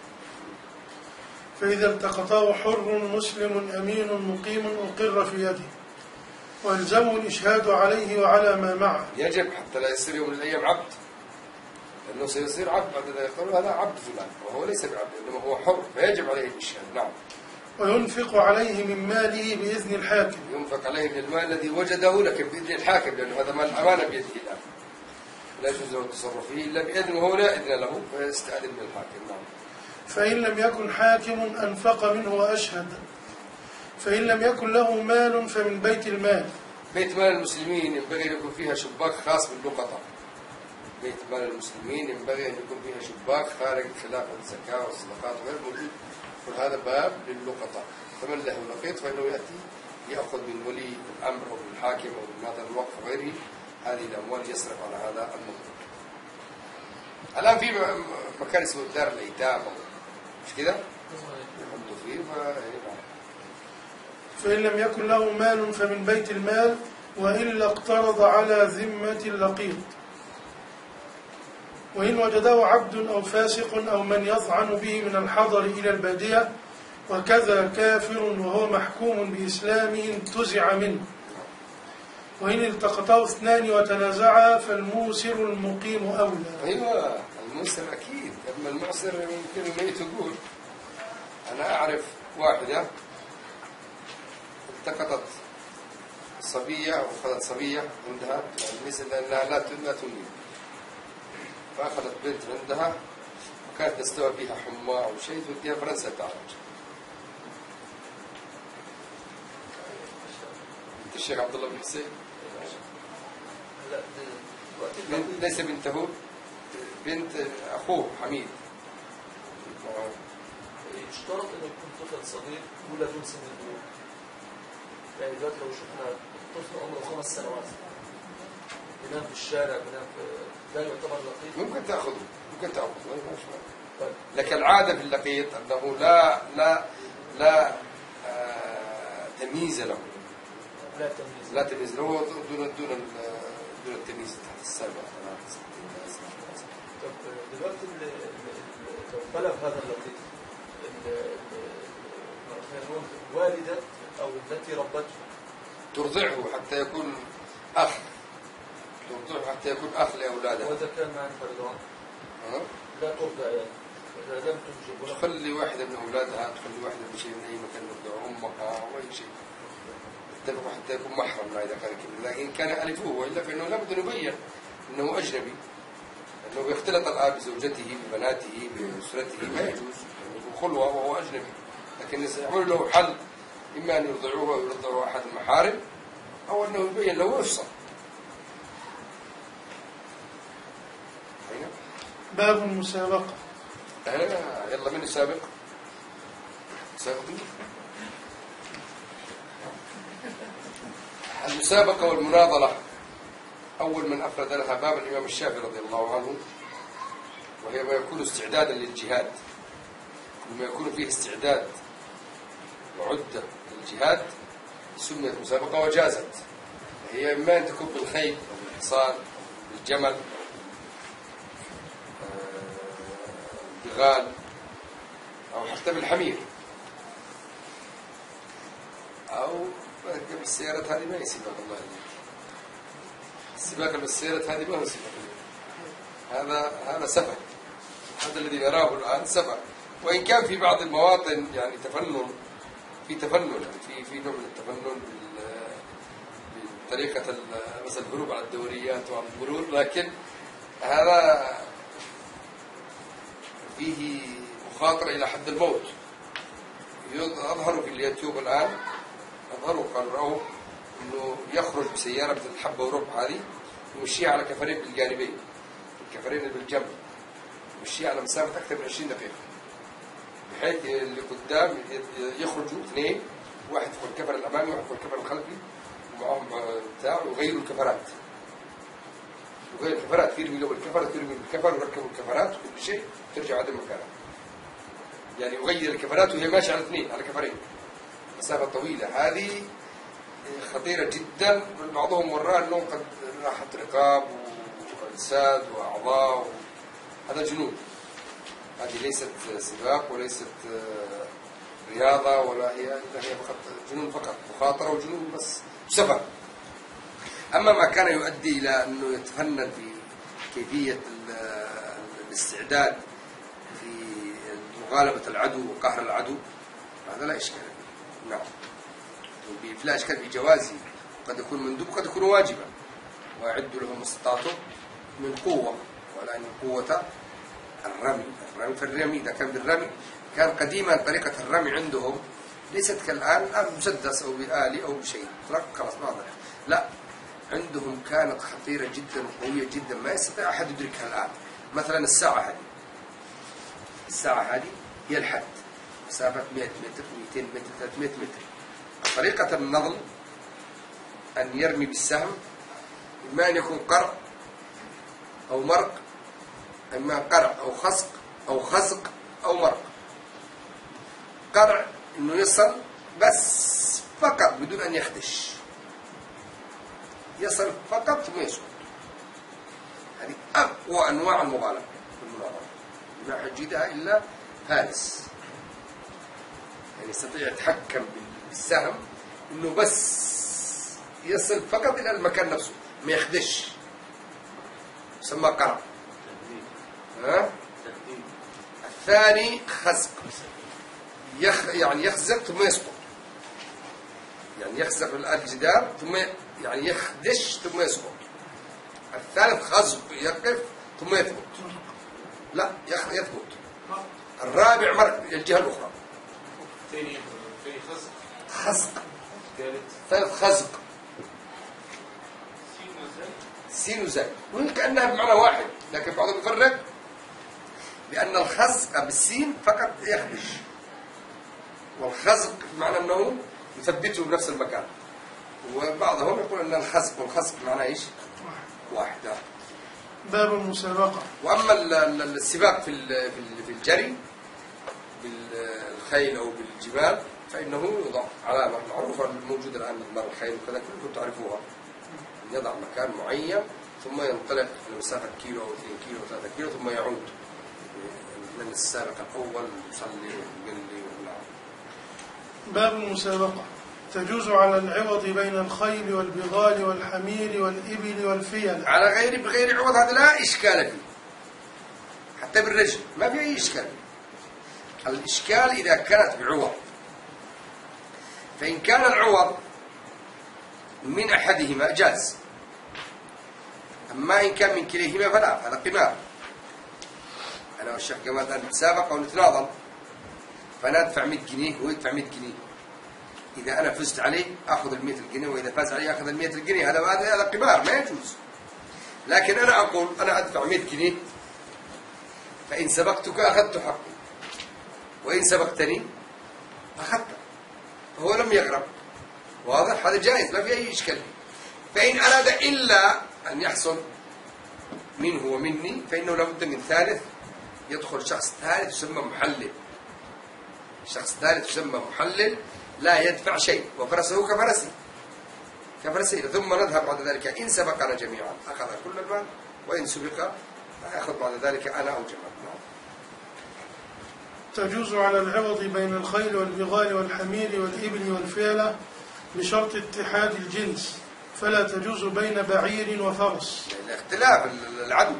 فإذا التقطه حر مسلم أمين مقيم أقر في يده، ويلزمه الإشهاد عليه وعلى ما معه. يجب حتى لا يصير يوم من الأيام عبد، لأنه سيصير عبد بعد ذلك يقول هذا عبد فلان، وهو ليس بعبد إنما هو حر، فيجب عليه الإشهاد. نعم. وينفق عليه من ماله بإذن الحاكم. ينفق عليه من المال الذي وجده لكن بإذن الحاكم، لأنه هذا مال أمانة بيده الآن، لا يجوز له التصرف فيه إلا بإذن، وهو لا إذن له فيستأذن من الحاكم. نعم. فإن لم يكن حاكم أنفق منه وأشهد. فإن لم يكن له مال فمن بيت المال. بيت مال المسلمين ينبغي أن يكون فيها شباك خاص باللقطة. بيت مال المسلمين ينبغي أن يكون فيها شباك خارج خلاف الزكاة والصدقات وغير موجود، وهذا باب للقطة. فمن له لقيط فإنه يأتي يأخذ من ولي الأمر أو من الحاكم أو من هذا الوقف وغيره هذه الأموال يصرف على هذا المنطق. الآن في مكان اسمه دار الأيتام مش كده؟ يحطوا فيه فإن لم يكن له مال فمن بيت المال، وإلا اقترض على ذمة اللقيط. وإن وجده عبد أو فاسق أو من يطعن به من الحضر إلى البادية، وكذا كافر وهو محكوم بإسلامه انتزع منه. وإن التقطه اثنان وتنازعا فالموسر المقيم أولى. أيوة الموسر أكيد، أما المعسر يمكن أن تقول أنا أعرف واحدة التقطت صبية أو أخذت صبية عندها مثل أنها لا تنجب، فأخذت بنت عندها وكانت تستوى فيها حمى أو شيء توديها فرنسا تعالج. بنت الشيخ عبد الله بن حسين ليس بنته، بنت أخوه حميد. يشترط أن يكون طفل صغير ولا دون سن البلوغ. يعني دلوقتي لو شفنا طفل عمره 5 سنوات بينام في الشارع بينام لا يعتبر لقيط. ممكن تأخذه لكن العادة في اللقيط أنه لا تمييز له. لا تمييز له دون التمييز تحت السابع. طب دلوقتي لو بلغ هذا اللقيط الوالدة أو التي ربته ترضعه حتى يكون أخ، ترضعه حتى يكون أخ لأولادها. وإذا كان معك فرضان لا ترضع يعني إذا لم تنجب تخلي واحدة من أولادها، تخلي واحدة من شيء من أي مكان ترضع أمها أو أي شيء، اتفقوا حتى يكون محرم إذا كان كبير. لكن كان ألفوه وإلا فإنه لابد أن يبين أنه أجنبي، أنه يختلط الآن بزوجته ببناته بأسرته ما يجوز، يعني خلوة وهو أجنبي. لكن يعملوا له حل، إما أن يرضعوه أو يرضعوا أحد المحارم أو أنه يبين له ويفصل. باب المسابقة. يلا من يسابق؟ سابقين. المسابقة والمناظرة أول من أفرد لها باب الإمام الشافعي رضي الله عنه، وهي ما يكون استعدادا للجهاد، وما يكون فيه استعداد وعدة للجهاد سميت مسابقة وجازت. هي إما أن تكون بالخيل أو بالحصان بالجمل بغال أو حتى بالحمير أو بالسيارة. هذه ما هي سباق الله عليك. السباق بالسيارة هذه ما هو سباق، هذا سفه. هذا الذي نراه الآن سفه، وإن كان في بعض المواطن يعني تفنن، في تفنن في نوع من التفنن بطريقة مثلا الهروب على الدوريات وعلى المرور، لكن هذا فيه مخاطرة إلى حد الموت. أظهروا في اليوتيوب الآن، أظهروا قالوا رأوا إنه يخرج بسيارة مثل الحبة وربع هذه ويمشيها على كفرين بالجانبين، الكفرين اللي بالجنب، يمشيها على مسافة أكثر من 20 دقيقة، بحيث اللي قدام يخرجوا اثنين، واحد في الكفر الأمامي وواحد في الكفر الخلفي ومعهم بتاع، ويغيروا الكفرات. وغير الكفرات يرمي له الكفر، ترمي الكفر ويركبوا الكفرات وكل شيء، ترجع عدم مكانها. يعني يغير الكفرات وهي ماشية على اثنين على كفرين مسافة طويلة. هذه خطيرة جدا. بعضهم وراه أنه قد راحت رقاب وأجساد وأعضاء، هذا جنون. هذه ليست سباق وليست رياضة، ولا هي فقط جنون، فقط مخاطرة وجنون بس سفر. أما ما كان يؤدي إلى أنه يتفنن في كيفية الاستعداد في مغالبة العدو وقهر العدو، هذا لا إشكال فيه. نعم، لا إشكال في جوازه. قد يكون مندوب، قد يكون واجبا. وأعدوا لهم ما استطعتم من قوة، ولا أن قوة الرمي. الرمي في الرمي إذا كان بالرمي، كان قديما طريقة الرمي عندهم ليست كالآن مسدس أو بآلي أو بشيء خلاص واضح. لا، عندهم كانت خطيرة جدا وقوية جدا، ما يستطيع أحد يدركها الآن. مثلا الساعة هذه هي الحد، مسافة 100 متر 200 متر 300 متر. طريقة النضل أن يرمي بالسهم، إما أن يكون قرع أو مرق، إما قرع أو خزق أو خزق أو مرق. قرع إنه يصل بس فقط بدون أن يخدش، يصل فقط ثم يسقط. هذه أقوى أنواع المغالبة في المناظرة، ما يجيدها إلا فارس، يعني يستطيع يتحكم بالسهم إنه بس يصل فقط إلى المكان نفسه ما يخدش، يسمى قرع. الثاني خزق، يعني يخزق ثم يسقط، يعني يخزق الجدار ثم يعني يخدش ثم يسقط. الثالث خزق، يقف ثم يثبت، لا يثبت. الرابع مرق الجهة الأخرى. ثاني خزق. ثالث خزق، سين وزاي، وهي كأنها بمعنى واحد، لكن بعضهم يفرق بأن الخزق بالسين فقط يخدش، والخزق بمعنى أنه يثبته بنفس المكان. وبعضهم يقول أن الخزق والخزق معناه إيش؟ واحد. باب المسابقة. وأما السباق في الجري بالخيل أو بالجبال، فإنه يوضع علامة معروفة موجودة الآن، مقدار الخيل وكذا كلكم تعرفوها، يضع مكان معين ثم ينطلق لمسافة كيلو أو 2 كيلو أو 3 كيلو ثم يعود من السابق الأول يصلي ويقلي ويلعب. باب المسابقة. تجوز على العوض بين الخيل والبغال والحمير والإبل والفيل. على بغير عوض هذا لا إشكال فيه، حتى بالرجل ما في أي إشكال فيه. الإشكال إذا كانت بعوض، فإن كان العوض من أحدهما جاز، أما إن كان من كليهما فلا، هذا قمار. أنا والشيخ جمال نتسابق أو نتناضل، فأنا أدفع 100 جنيه وهو يدفع 100 جنيه. إذا أنا فزت عليه أخذ ال 100 جنيه، وإذا فاز عليه أخذ ال 100 جنيه. هذا قمار ما يجوز. لكن أنا أقول أنا أدفع 100 جنيه، فإن سبقتك أخذت حقي، وإن سبقتني أخذت، فهو لم يغرب. واضح؟ هذا جائز ما في أي إشكال. فإن أراد إلا أن يحصل منه ومني فإنه لابد من ثالث، يدخل شخص ثالث يسمى محلل. شخص ثالث يسمى محلل لا يدفع شيء، وفرسه كفرسي ثم نذهب بعد ذلك. إن سبقنا جميعا أخذ كل المال، وإن سبق أخذ بعد ذلك أنا أو جماعة. تجوز على العوض بين الخيل والبغال والحمير والإبل والفيلة بشرط اتحاد الجنس، فلا تجوز بين بعير وفرس اختلاف العدو.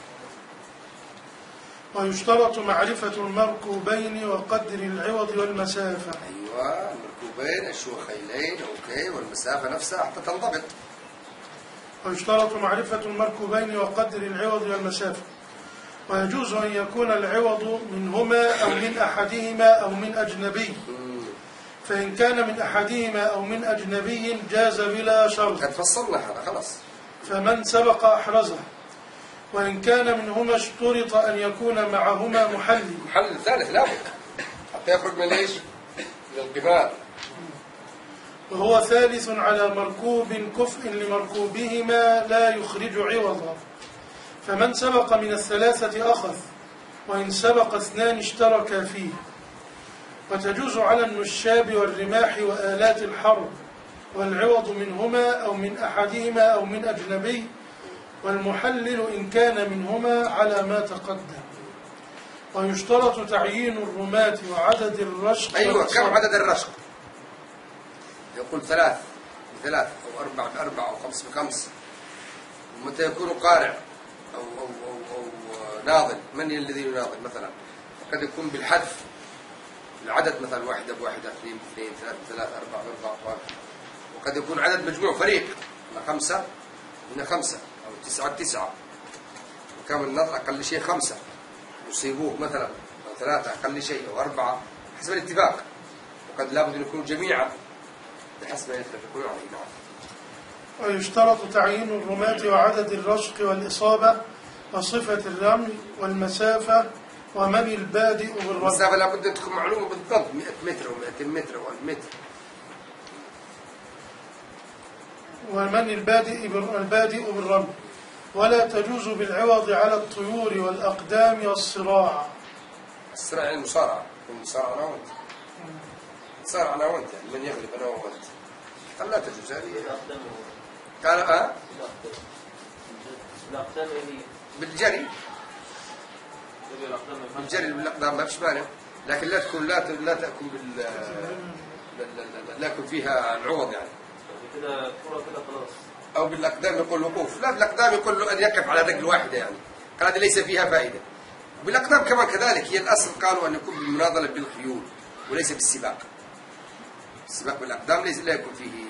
ويشترط معرفة المركوبين وقدر العوض والمسافة. أيوة، المركوبين الشوخيلين أوكي، والمسافة نفسها حتى تنضبط. ويشترط معرفة المركوبين وقدر العوض والمسافة. ويجوز أن يكون العوض منهما أو من أحدهما أو من أجنبي، فإن كان من أحدهما أو من أجنبي جاز بلا شرط. قد فصلنا هذا خلاص. فمن سبق أحرزه. وإن كان منهما اشترط أن يكون معهما محلل ثالث لابد حتى يخرج من ايش؟ من القمار. وهو ثالث على مركوب كفء لمركوبهما لا يخرج عوضا. فمن سبق من الثلاثة أخذ، وإن سبق 2 اشتركا فيه. وتجوز على النشاب والرماح وآلات الحرب، والعوض منهما أو من أحدهما أو من أجنبي، والمحلل إن كان منهما على ما تقدم. ويشترط تعيين الرماة وعدد الرشق. أيوة، كم عدد الرشق؟ يقول 3 ب3 أو 4 ب4 أو 5 ب5. ومتى يكون قارع أو ناضل؟ من الذي يناضل مثلا؟ قد يكون بالحذف العدد، مثلا 1 ب1 2 ب2 3 ب3 4 ب4. وقد يكون عدد مجموع فريق، من 5 من 5 أو 9 ب9. وكم النظر أقل شيء 5 يصيبوه مثلا، أو 3 أقل شيء، أو 4 حسب الاتفاق. وقد لابد أن يكونوا جميعا بحسب ما يتفقون عليه. نعم. ويشترط تعيين الرماة وعدد الرشق والإصابة وصفة الرمي والمسافة ومن البادئ بالرمي. المسافة لابد أن تكون معلومة بالضبط، 100 متر و200 متر و1000 متر. ومن البادئ بالرمي. ولا تجوز بالعوض على الطيور والأقدام والصراع. الصراع يعني المصارعة، المصارعة أنا وأنت. صار أنا وأنت، يعني من يغلب أنا وأنت. قال لا تجوز هذه. قال الأقدام هي بالجري. بالجري بالأقدام ما فيش مانع، لكن لا تكون لا تكون لا يكون فيها العوض يعني. كده كرة كده خلاص. أو بالأقدام يقول وقوف، لا بالأقدام يقول له أن يقف على رجل واحدة يعني. قال هذه ليس فيها فائدة. بالأقدام كمان كذلك، هي الأصل قالوا أن يكون بالمناضلة بالخيول وليس بالسباق. السباق بالأقدام ليس لا يكون فيه،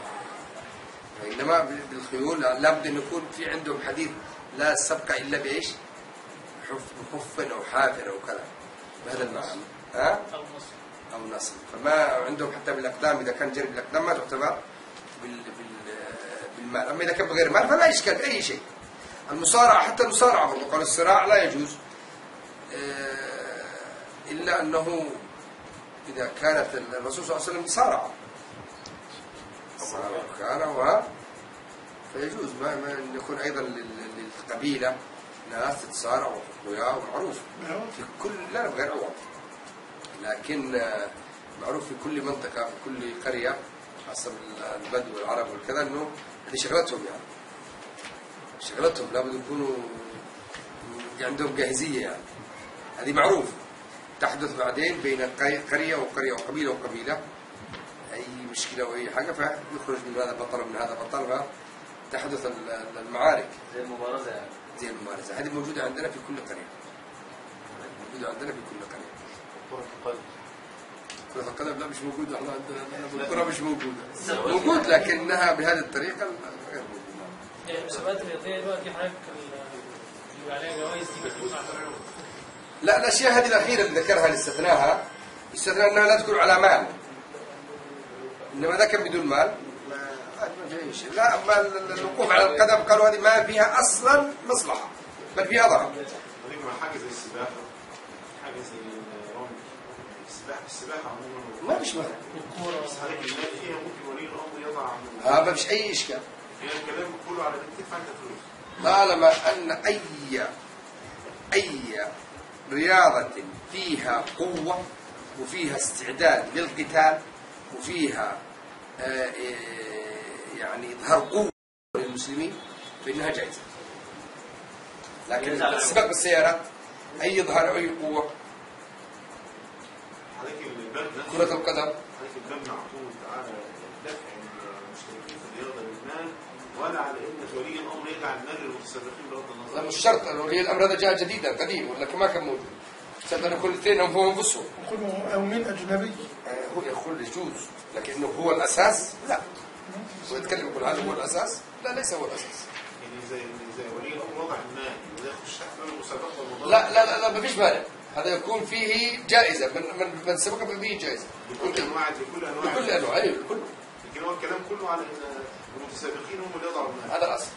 إنما بالخيول لابد أن يكون في عندهم حديث لا سبق إلا بإيش؟ بخف أو حافر أو كذا بهذا المعنى. أو نصر. فما عندهم حتى بالأقدام، إذا كان جري بالأقدام ما تعتبر بالمال. أما إذا كان بغير مال فلا إشكال في أي شيء. المصارعة حتى المصارعة برضو قال الصراع لا يجوز، إلا أنه إذا كانت الرسول صلى الله عليه وسلم صارع كان فيجوز ما يكون أيضا للقبيلة ناس تتصارع وأقوياء ومعروف في كل لا غير عوض، لكن معروف في كل منطقة في كل قرية حسب البدو والعرب والكذا انه هذه شغلتهم يعني شغلتهم لابد يكونوا عندهم جاهزيه يعني هذه معروف تحدث بعدين بين قريه وقريه وقبيله وقبيله اي مشكله واي حاجه فيخرج من هذا بطل ومن هذا بطل فتحدث المعارك زي المبارزة يعني. زي الممارسه هذه موجوده عندنا في كل قريه موجوده عندنا في كل قريه. كرة القدم كرة القدم لا مش موجودة احنا عندنا الكرة مش موجودة موجود لكنها بهذه الطريقة غير موجودة. يعني المسابقات الرياضية دلوقتي حضرتك اللي عليها جوائز دي بتدفع؟ لا الأشياء هذه الأخيرة اللي ذكرها اللي استثناها أنها لا تكون على مال إنما ذا كان بدون مال ما فيها شيء. لا أما الوقوف على القدم قالوا هذه ما فيها أصلا مصلحة بل فيها ضرر. حاجة زي السباحة حاجة زي الرمي السباحة عموما ما فيش مال بس حضرتك المال فيها ممكن ولي الأمر يضع ما فيش أي إشكال. يعني الكلام كله على انك تدفع انت فلوس طالما أن أي رياضة فيها قوة وفيها استعداد للقتال وفيها يعني إظهار قوة للمسلمين فإنها جائزة. لكن السباق بالسيارات أي إظهار أي قوة كرة القدم حضرتك الباب معقول تعالى دفع المشتركين في الرياضة بالمال ولا على ان ولي الامر يجعل مال للمتسابقين بغض النظر. لا مش شرط ولي الامر هذا جاء جديدا قديم ولا ما كان موجود. صدق يكون الاثنين هم هو انفسهم. أو من أجنبي. هو يقول يجوز لكنه هو الأساس لا. هو يتكلم يقول هذا هو الأساس لا ليس هو الأساس. يعني زي ولي الامر وضع المال ويخش تحت المسابقة والمضاربة. لا ما فيش مانع. هذا يكون فيه جائزة من سبق فيه جائزة. بكل أنواع بكل أنواع أيوه كله. لكن هو الكلام كله على ان المتسابقين هم اللي يضعوا المال. هذا الأصل.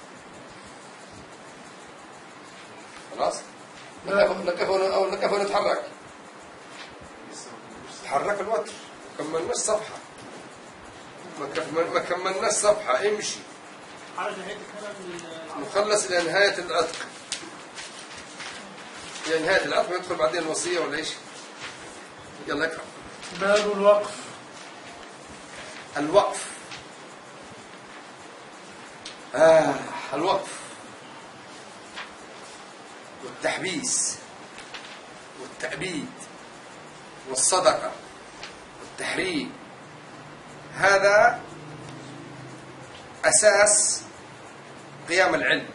خلاص؟ نكفى نتحرك. تحرك الوتر. كملناش صفحة. ما كملناش صفحة امشي. نخلص إلى نهاية العتق. إلى نهاية العتق ويدخل بعدين الوصية ولا إيش؟ يلا اقرأ. باب الوقف. الوقف. الوقف والتحبيس والتأبيد والصدقة والتحريم هذا أساس قيام العلم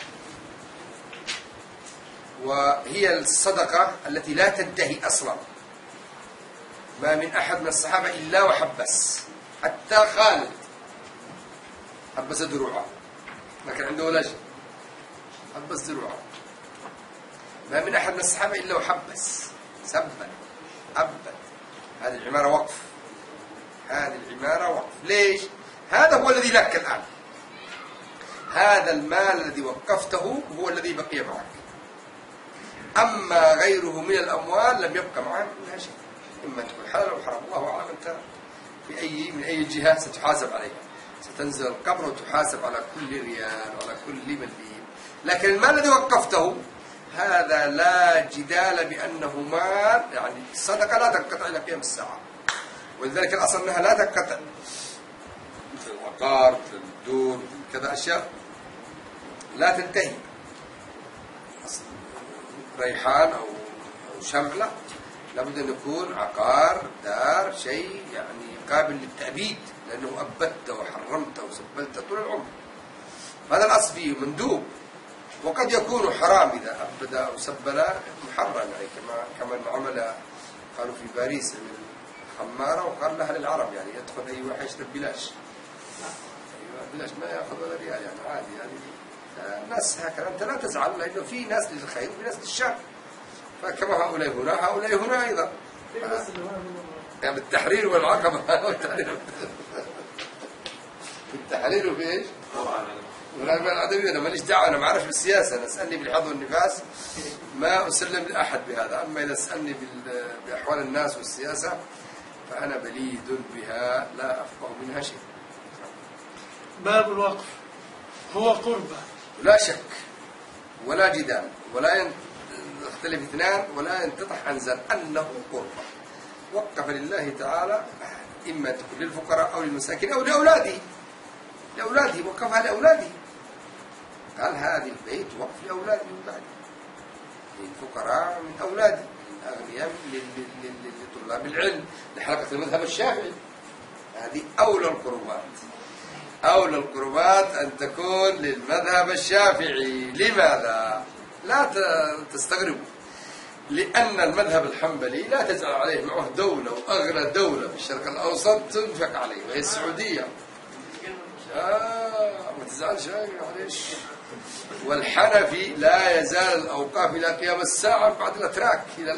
وهي الصدقة التي لا تنتهي أصلا. ما من أحد من الصحابة إلا وحبس حتى خالد حبس دروعه لكن عنده لجن حبس دروعه. ما من أحد من الصحابة إلا وحبس سبا أبا. هذه العمارة وقف. هذه العمارة وقف. ليش؟ هذا هو الذي لك الآن. هذا المال الذي وقفته هو الذي بقي معك. أما غيره من الأموال لم يبقى معك منها شيء. إما تكون حلال أو حرام الله أعلم أنت من أي جهة ستحاسب عليها. ستنزل القبر وتحاسب على كل ريال وعلى كل مليم. لكن المال الذي وقفته هذا لا جدال بأنه مال يعني الصدقة لا تنقطع إلى قيام الساعة. ولذلك الأصل أنها لا تنقطع مثل الوقار مثل الدور مثل كذا أشياء لا تنتهي. ريحان أو شمع لا لابد أن يكون عقار دار شيء يعني قابل للتأبيد لأنه أبدت وحرمت وسبلت طول العمر. هذا الأصل فيه مندوب. وقد يكون حرام إذا أبد أو سبل محرم يعني كما عمل قالوا في باريس من خمارة وقال لها للعرب يعني يدخل أي واحد يشرب بلاش. بلاش ما يأخذ ولا ريال يعني عادي يعني الناس هكذا. أنت لا تزعل لأنه في ناس للخير وفي ناس للشر. فكما هؤلاء هنا أيضا يعني بالتحرير والعقبة بالتحرير وفي إيش؟ أنا ماليش دعوة. أنا ما أعرفش بالسياسة. أنا أسألني بالحظ والنفاس ما أسلم لأحد بهذا. أما إذا أسألني بأحوال الناس والسياسة فأنا بليد بها لا أفقه منها شيء. باب الوقف هو قربة لا شك ولا جدال ولا يختلف اثنان ولا ينتطح أنزل أنه قربة. وقف لله تعالى إما تكون للفقراء أو للمساكين أو لأولاده وقفها لأولاده. قال هذه البيت وقف لأولادي من بعد، للفقراء من أولادي، للأغنياء لطلاب العلم، لحلقة المذهب الشافعي. هذه أولى القربات أن تكون للمذهب الشافعي. لماذا؟ لا تستغربوا، لأن المذهب الحنبلي لا تجعل عليه معه دولة، وأغلى دولة في الشرق الأوسط تنفق عليه وهي السعودية. ما تزعلش معلش. والحنفي لا يزال الأوقاف إلى قيام الساعة بعد الأتراك إلى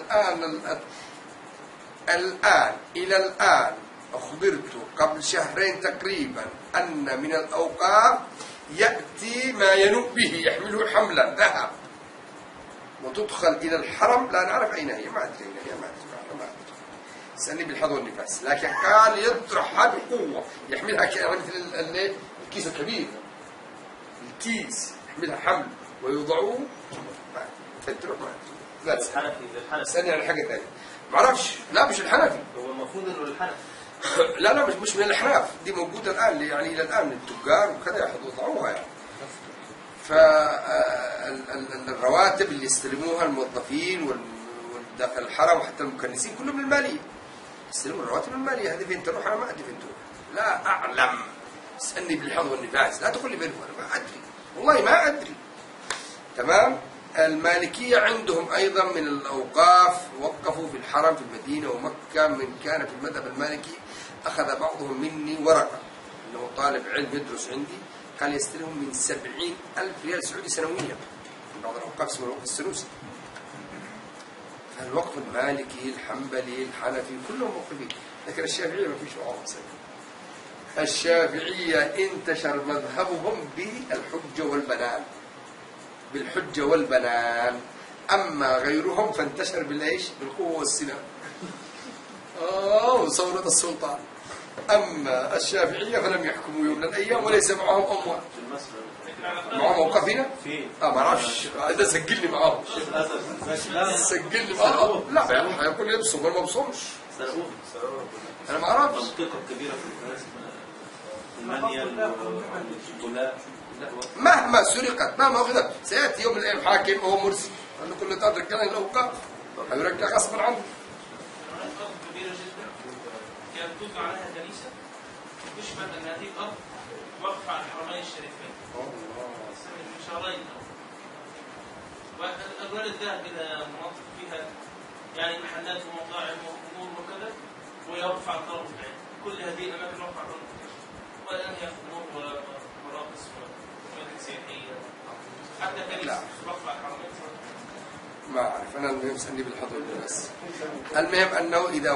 الآن أخبرت قبل شهرين تقريبا أن من الأوقاف يأتي ما ينوء به يحمله حملا ذهب وتدخل إلى الحرم، لا نعرف أين هي، ما أدري أين هي، ما أدري سألني بالحظ والنفاس، لكن قال يطرحها بقوة يحملها مثل الكيس الكبير، الكيس يحملها حمل ويوضعوه تروح ما أدري. لا سألني عن حاجة ثانية ما أعرفش. لا مش الحنفي، هو المفروض إنه الحنفي. لا مش من الأحناف، دي موجودة الآن يعني إلى الآن التجار وكذا يوضعوها يعني. فالرواتب اللي يستلموها الموظفين والداخل الحرم وحتى المكنسين كلهم من المالية، يستلموا الرواتب المالية. هذه فين تروح؟ أنا ما أدري فين تروح، لا أعلم. اسألني بالحظ والنفاس، لا تقول لي فين، أنا ما أدري والله ما أدري. تمام. المالكية عندهم أيضا من الأوقاف وقفوا في الحرم في المدينة ومكة. من كان في المذهب المالكي أخذ بعضهم مني ورقة أنه طالب علم يدرس عندي، قال يستلمهم من 70,000 ريال سعودي سنويا من بعض الأوقاف اسمه الوقف السنوسي. فالوقف المالكي الحنبلي الحنفي كلهم موقفين، لكن الشافعية ما فيش معهم سنة. الشافعية انتشر مذهبهم بالحجة والبنان، أما غيرهم فانتشر بالقوة والسلاح وثورة السلطان. أما الشافعية فلم يحكموا يوم من الأيام وليس معهم أموال. معهم موقف هنا؟ ما أعرفش، إذا سجلني معهم سجلني معهم. لا يعني هيكون يبصم ولا ما بصمش، أنا ما أعرفش. منطقة كبيرة في الناس المانيا والبلاد مهما سرقت مهما أخذت سيأتي يوم من الأيام حاكم وهو مرسي أنه كل تدرك لنا الأوقاف هيرجع غصبا عنه. كبيرة جدا كانت توقع عليها كنيسة تشبه أن هذه الأرض واقفة على الحرمين الشريفين من شهرين، وأغلال الذهب إلى مناطق فيها يعني محلات ومطاعم وأمور وكذا، ويوقف على طرف العين. كل هذه الأماكن وقف على طرف العين، ولا هي أمور ولا مراقص ولا سياحية حتى كنيسة وقف على الحرمين. ما أعرف أنا، المهم سألني بالحضور بس. المهم أنه إذا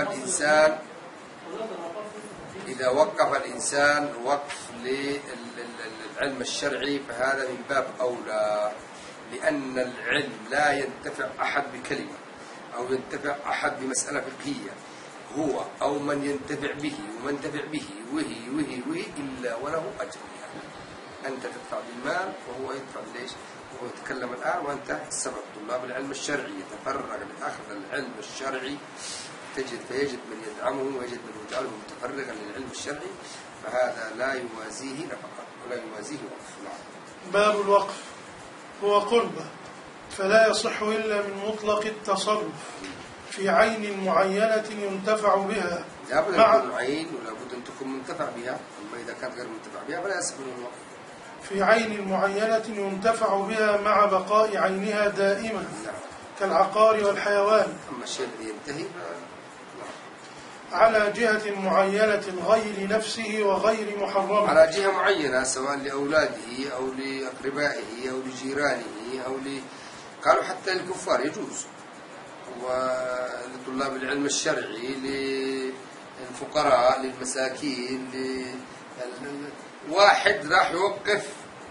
وقف الإنسان وقف للعلم الشرعي فهذا من باب أولى، لأن العلم لا ينتفع أحد بكلمة أو ينتفع أحد بمسألة فقهية هو أو من ينتفع به ومن تفع به وهي إلا وله أجر. أنت تدفع بالمال وهو يدفع ليش؟ وهو يتكلم الآن وأنت سبب طلاب العلم الشرعي يتفرغ لأخذ العلم الشرعي فيجد من يدعمه ويجد من يجعله متفرغا للعلم الشرعي، فهذا لا يوازيه نفقة ولا يوازيه وقف. باب الوقف هو قربة، فلا يصح إلا من مطلق التصرف في عين معينة ينتفع بها. لا بد أن تكون عين ولا بد أن تكون منتفع بها، أما إذا كانت غير منتفع بها فلا يصح من الوقف. في عين معينة ينتفع بها مع بقاء عينها دائما كالعقار والحيوان. أما الشيء الذي ينتهي على جهة معينة غير نفسه وغير محرمة، على جهة معينة سواء لأولاده أو لأقربائه أو لجيرانه أو قالوا حتى للكفار يجوز، ولطلاب العلم الشرعي للفقراء للمساكين واحد راح يوقف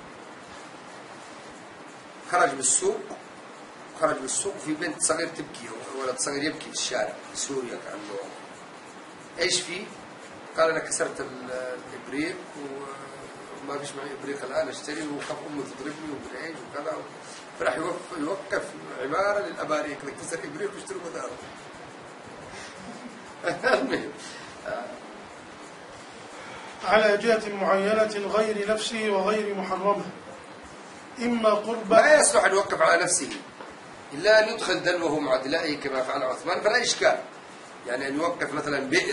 خرج بالسوق في بنت صغير تبكي ولد صغير يبكي في الشارع في سوريا كأنه ايش فيه؟ قال انا كسرت الابريق وما فيش معي ابريق الان اشتري وخاف امي تضربني وبالعيش وكذا، فراح يوقف عباره للاباريق كسر ابريق واشتروا بداله. المهم على جهة معينة غير نفسه وغير محرمة، إما قربة. لا يصلح أن يوقف على نفسه إلا أن يدخل دلوه مع دلائه كما فعل عثمان، فلا إشكال. يعني أن يوقف مثلا بئر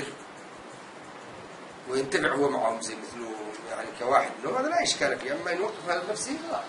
وينتفع هو معهم زي مثله، يعني كواحد منهم، هذا لا إشكال فيه. أما أن يوقف على نفسه لا.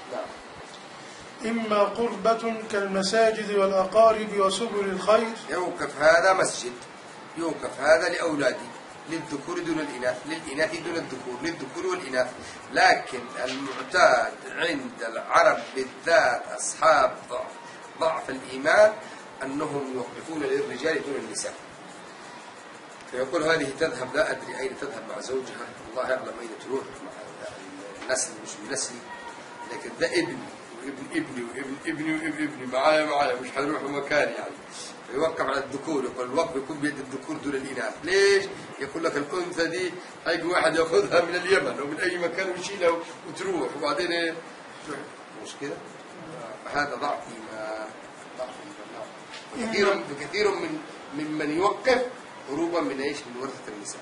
إما قربة كالمساجد والأقارب وسبل الخير. يوقف هذا مسجد، يوقف هذا لأولادي، للذكور دون الإناث، للإناث دون الذكور، للذكور والإناث. لكن المعتاد عند العرب بالذات أصحاب ضعف الإيمان أنهم يوقفون للرجال دون النساء. فيقول هذه تذهب لا أدري أين تذهب مع زوجها، الله يعلم أين تروح مع النسل مش من نسلي، لكن ده ابني وابن ابني وابن ابني وابن ابني معايا مش حنروح مكان يعني. فيوقف على الذكور، يقول الوقف يكون بيد الذكور دون الإناث. ليش؟ يقول لك الأنثى دي هيجي واحد يأخذها من اليمن أو من أي مكان ويشيلها وتروح وبعدين إيه؟ مش كده؟ هذا ضعف إيمان، ضعف إيمان. كثير ممن يوقف هروبا من ايش؟ من ورثة النساء.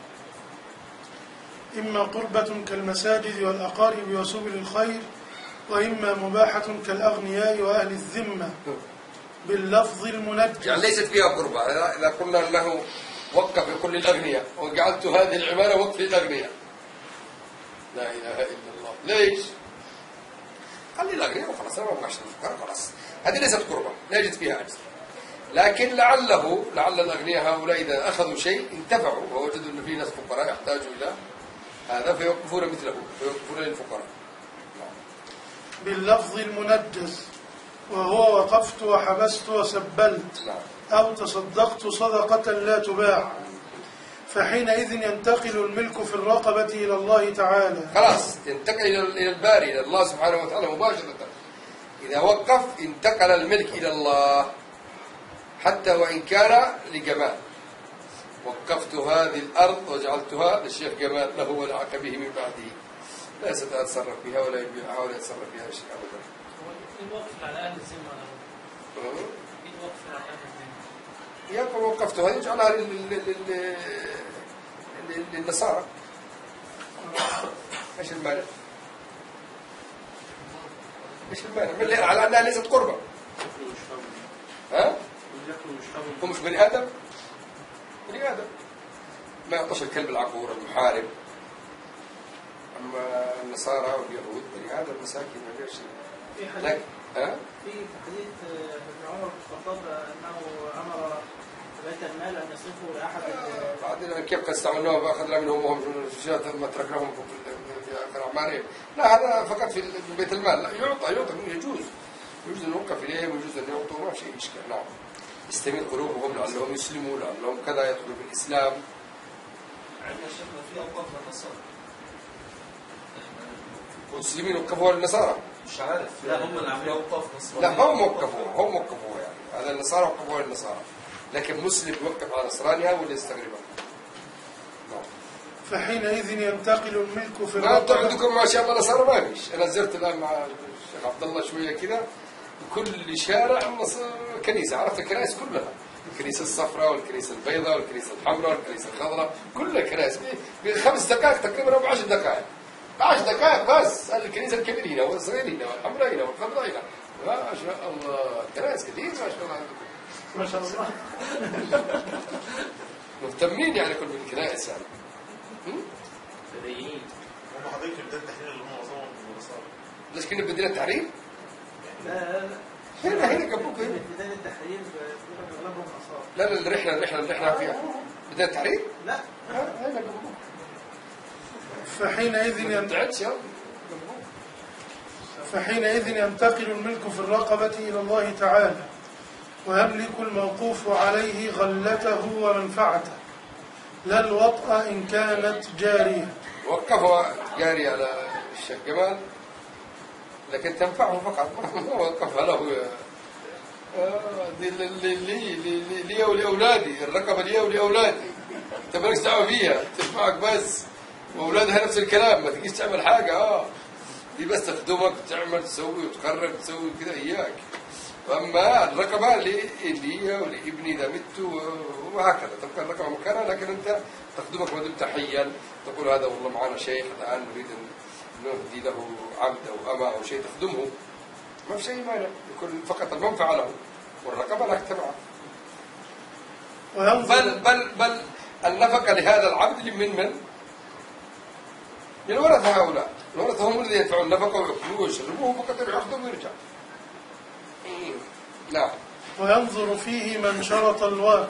إما قربة كالمساجد والأقارب وسبل الخير، وإما مباحة كالأغنياء وأهل الذمة باللفظ المنجز. يعني ليست فيها قربة. إذا قلنا له وقف لكل الأغنياء وجعلت هذه العبارة وقف للأغنياء، لا إله إلا الله. ليش؟ قال لي الأغنياء وخلاص، أنا ما أبغاش الفقراء خلاص. هذه ليست قربة، لا يوجد فيها أجر. لكن لعل الأغنياء هؤلاء إذا أخذوا شيء انتفعوا ووجدوا أن في ناس فقراء يحتاجوا إلى هذا فيوقفون مثله، فيوقفون للفقراء. باللفظ المنجز، وهو وقفت وحبست وسبلت أو تصدقت صدقة لا تباع، فحينئذ ينتقل الملك في الرقبة إلى الله تعالى. خلاص ينتقل إلى الباري، إلى الله سبحانه وتعالى مباشرة. إذا وقف انتقل الملك إلى الله، حتى وإن كان لجمال. وقفت هذه الأرض وجعلتها للشيخ جمال له ولعقبه من بعده، لا سأتصرف فيها ولا يبيعها ولا يتصرف فيها شيء أبدا. الوقف على أهل الذمة الوقف على أهل الذمة. يقول وقفت هذه يجعلها للنصارى. ايش المانع؟ ايش المانع؟ على أنها ليست قربة. ها؟ هم مش بني آدم؟ بني آدم ما يعطش الكلب العقور المحارب. أما النصارى واليهود بني آدم مساكين ما فيش. في حديث ابن عمر بن الخطاب أنه أمر بيت المال أن يصرفوا لأحد. بعدين كيف استعملوها فأخذنا منهم وهم ما تركناهم في آخر أعمالهم؟ لا هذا فقط في بيت المال. لا يعطى يجوز أن يوقف إليهم ويجوز أن يعطوا، ما شيء إشكال. نعم يستميل قلوبهم لعلهم يسلموا، لعلهم كذا يدخلوا في الإسلام. عندنا شيخنا في أوقاف للنصارى. المسلمين وقفوا للنصارى؟ مش عارف. لا هم اللي عاملين أوقاف نصارى. لا هم وقفوها يعني. هذا النصارى وقفوها للنصارى، لكن مسلم يوقف على نصرانها ولا يستغربها. فحينئذ ينتقل الملك في ما أنتم عندكم ما شاء الله نصارى ما فيش. أنا زرت الآن مع الشيخ عبد الله شوية كده، كل شارع كنيسة. عرفت الكنائس كلها، الكنيسة الصفراء والكنيسة البيضاء والكنيسة الحمراء والكنيسة الخضراء، كلها كنائس ب5 دقائق تقريبا أو 10 دقائق. 10 دقائق بس. الكنيسة الكبيرة هنا والصغيرة هنا والحمراء هنا والخضراء هنا. ما شاء الله كنائس كثير ما شاء الله عندكم. ما شاء الله. مهتمين يعني كل بالكنائس يعني. بدايين. هم حضرتك في بداية التحرير اللي هم معظمهم النصارى. ليش كنا بدينا التحرير؟ لا هنا قبلكم هنا. بداية التحرير أغلبهم نصارى. لا الرحلة اللي احنا فيها بداية التحرير؟ لا هنا قبلكم. فحينئذ ينتقل الملك في الرقبة إلى الله تعالى، ويملك الموقوف عليه غلته ومنفعته، لا الوطأ إن كانت جارية. وقفها جارية على الشيخ جمال لكن تنفعه فقط، ما وقفها له لي ولأولادي، الرقبة لي ولأولادي، أنت مالكش دعوة فيها، تنفعك بس، وأولادها نفس الكلام، ما تجيش تعمل حاجة. دي بس تخدمك، تعمل تسوي وتقرب تسوي كده إياك. واما الرقبه لي ولابني اذا مت وهكذا تبقى الرقبه مكانها، لكن انت تخدمك ما دمت حيا، تقول هذا والله معنا شيخ الان نريد ان نهدي له عبد او اما او شيء تخدمه، ما في شيء مانع، يكون فقط المنفعه له والرقبه لك تبعه. بل النفقه لهذا العبد من الورثه هؤلاء، الورثه هم الذين يدفعون النفقه ويأكلوه ويشربوه، فقط يروح ياخذهم ويرجع. نعم. وينظر فيه من شرط الواقف.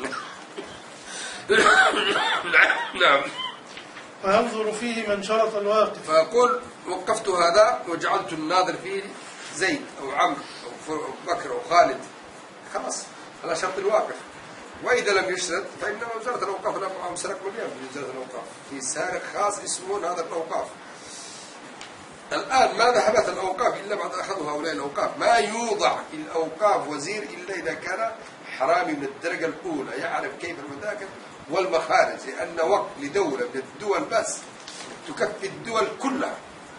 نعم. وينظر فيه من شرط الواقف. فيقول وقفت هذا وجعلت الناظر فيه زيد أو عمرو أو بكر أو خالد، خلاص على شرط الواقف. وإذا لم يشرط فإن وزارة الأوقاف لا معهم سلك مليان في وزارة الأوقاف، في سارق خاص اسمه ناظر الأوقاف. الآن ما ذهبت الأوقاف إلا بعد أخذوا هؤلاء الأوقاف، ما يوضع في الأوقاف وزير إلا إذا كان حرامي من الدرجة الأولى يعرف كيف المداخل والمخارج، لأن وقت لدولة من الدول بس تكفي الدول كلها،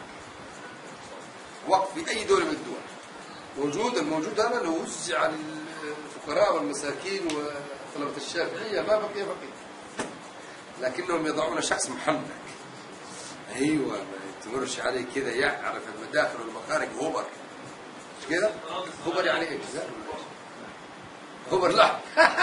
وقت في أي دولة من الدول الموجود هذا نوزع على الفقراء والمساكين وطلبة الشافعية، ما بقي لكنهم يضعون شخص محنك، أيوة ما تمرش عليه كذا يعرف المداخل والمخارج، هوبر مش كذا؟ هوبر يعني ايه؟ هوبر لا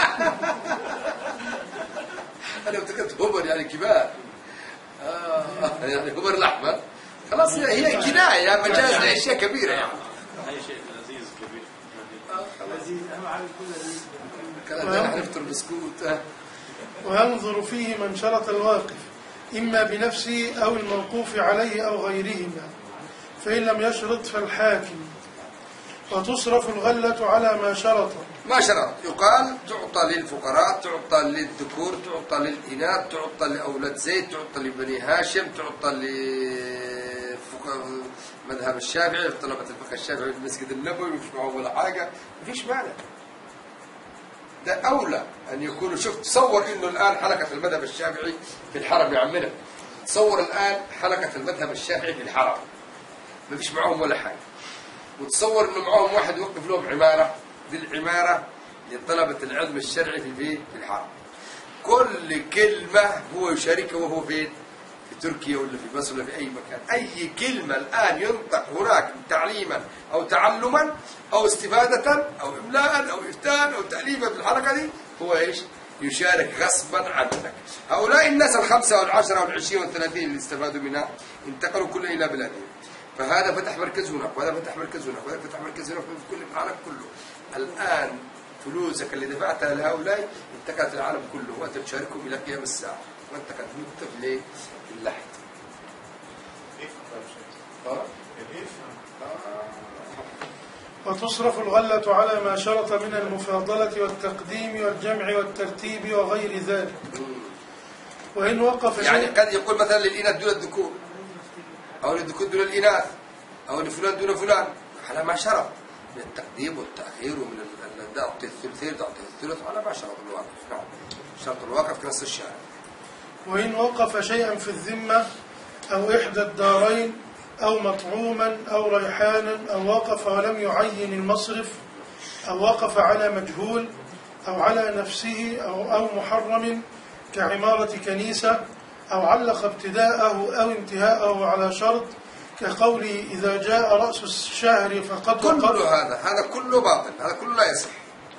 أنا افتكرت هوبر يعني كبار، يعني هوبر الأحمر، خلاص هي كناية مجاز لأشياء كبيرة يعني. أي شيء لذيذ كبير. لذيذ أهم حاجة يكون لذيذ. كلام نفطر بسكوت. وينظر فيه من شرط الواقف إما بنفسه أو الموقوف عليه أو غيرهما، فإن لم يشرط فالحاكم. وتصرف الغلة على ما شرط. ما شرط يقال تعطى للفقراء، تعطى للذكور، تعطى للإناث، تعطى لأولاد زيد، تعطى لبني هاشم، تعطى لمذهب الشافعي، طلبة الفقه الشافعي في المسجد النبوي مش معهم ولا حاجة، ما فيش مانع. ده أولى أن يكونوا. شوف تصور إنه الآن حلقة المذهب الشافعي في الحرم يا عمنا، تصور الآن حلقة المذهب الشافعي في الحرم ما فيش معهم ولا حاجة، وتصور إنه معهم واحد يوقف لهم عمارة، دي العمارة لطلبة العلم الشرعي في الحرم، كل كلمة هو يشاركها وهو فين؟ في تركيا ولا في مصر ولا في أي مكان، أي كلمة الآن ينطق هناك تعليما أو تعلما أو استفادة أو إملاء أو إفتاء أو تأليفا في الحلقة دي هو إيش؟ يشارك غصبا عنك. هؤلاء الناس الخمسة والعشرة والعشرين والثلاثين اللي استفادوا منها انتقلوا كلهم إلى بلادهم، فهذا فتح مركز هناك وهذا فتح مركز هناك وهذا فتح مركز هناك في كل العالم كله. الآن فلوسك اللي دفعتها لهؤلاء انتقلت العالم كله وأنت تشاركهم إلى قيام الساعة، وأنت قد مت في ليه؟ في اللحد. وتصرف الغلة على ما شرط من المفاضلة والتقديم والجمع والترتيب وغير ذلك. وإن وقف يعني قد يقول مثلا للإناث دون الذكور أو للذكور دون الإناث أو لفلان دون فلان على ما شرط من التقديم والتأخير ومن تعطي الثلثين تعطي الثلث على ما شرط الواقف. نعم شرط الواقف كنص الشارع. وإن وقف شيئا في الذمة أو إحدى الدارين أو مطعوما أو ريحانا أو وقف ولم يعين المصرف أو وقف على مجهول أو على نفسه أو محرم كعمارة كنيسة أو علق ابتداءه أو انتهاءه على شرط كقوله إذا جاء رأس الشهر فقد كل هذا كله باطل، هذا كله لا يصح.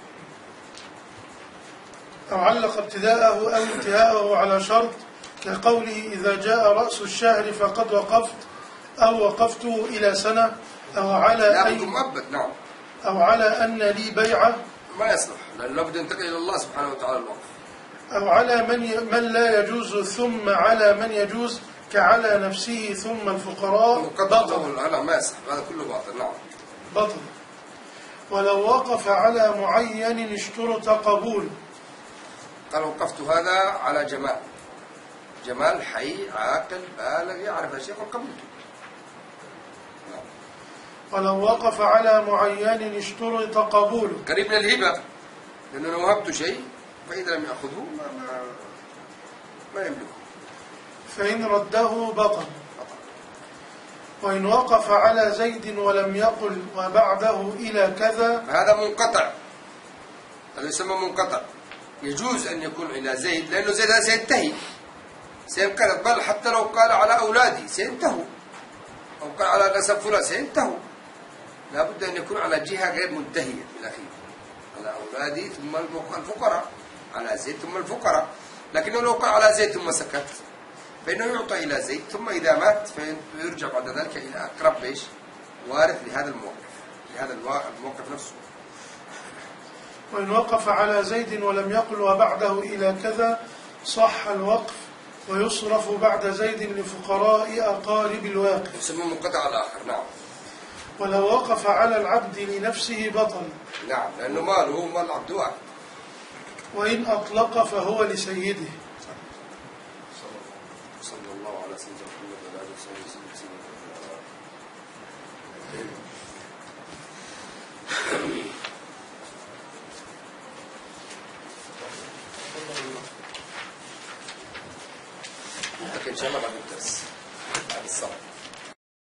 أو علق ابتداءه أو انتهاءه على شرط كقوله إذا جاء رأس الشهر فقد وقفت أو وقفت إلى سنة أو على أي مؤبد. نعم. أو على أن لي بيعة ما يصلح، لأنه لابد ينتقل إلى الله سبحانه وتعالى الوقف. أو على من لا يجوز ثم على من يجوز كعلى نفسه ثم الفقراء بطل. لا ما يصح، هذا كله باطل. نعم بطل. ولو وقف على معين اشترط قبول. قال وقفت هذا على جمال حي عاقل بالغ يعرف الشيء قبلته. ولو وقف على معين اشترط قبوله. قريب من الهبة، لأنه لو وهبت شيء فإذا لم يأخذه ما يملكه. فإن رده بطل. وإن وقف على زيد ولم يقل وبعده إلى كذا هذا منقطع، هذا يسمى منقطع. يجوز أن يكون إلى زيد لأنه زيد هذا سينتهي، سينقرض، بل حتى لو قال على أولادي سينتهوا، أو قال على نسب فلان سينتهوا. لا بد أن يكون على جهة غير منتهية بالأخير، على أولادي ثم الفقراء، على زيد ثم الفقراء. لكنه لو قال على زيد ثم سكت فإنه يعطى إلى زيد، ثم إذا مات فيرجع بعد ذلك إلى أقرب إيش وارث لهذا الموقف، لهذا الموقف نفسه. وإن وقف على زيد ولم يقل وبعده إلى كذا صح الوقف ويصرف بعد زيد لفقراء أقارب الواقف. يسمى منقطع الآخر. نعم. ولو وقف على العبد لنفسه بطل. نعم، لأنه ماله هو مال العبد واحد. وإن أطلق فهو لسيده. صلى الله على سيدنا محمد وعلى آله وصحبه وسلم. لكن إن شاء الله بعد الدرس.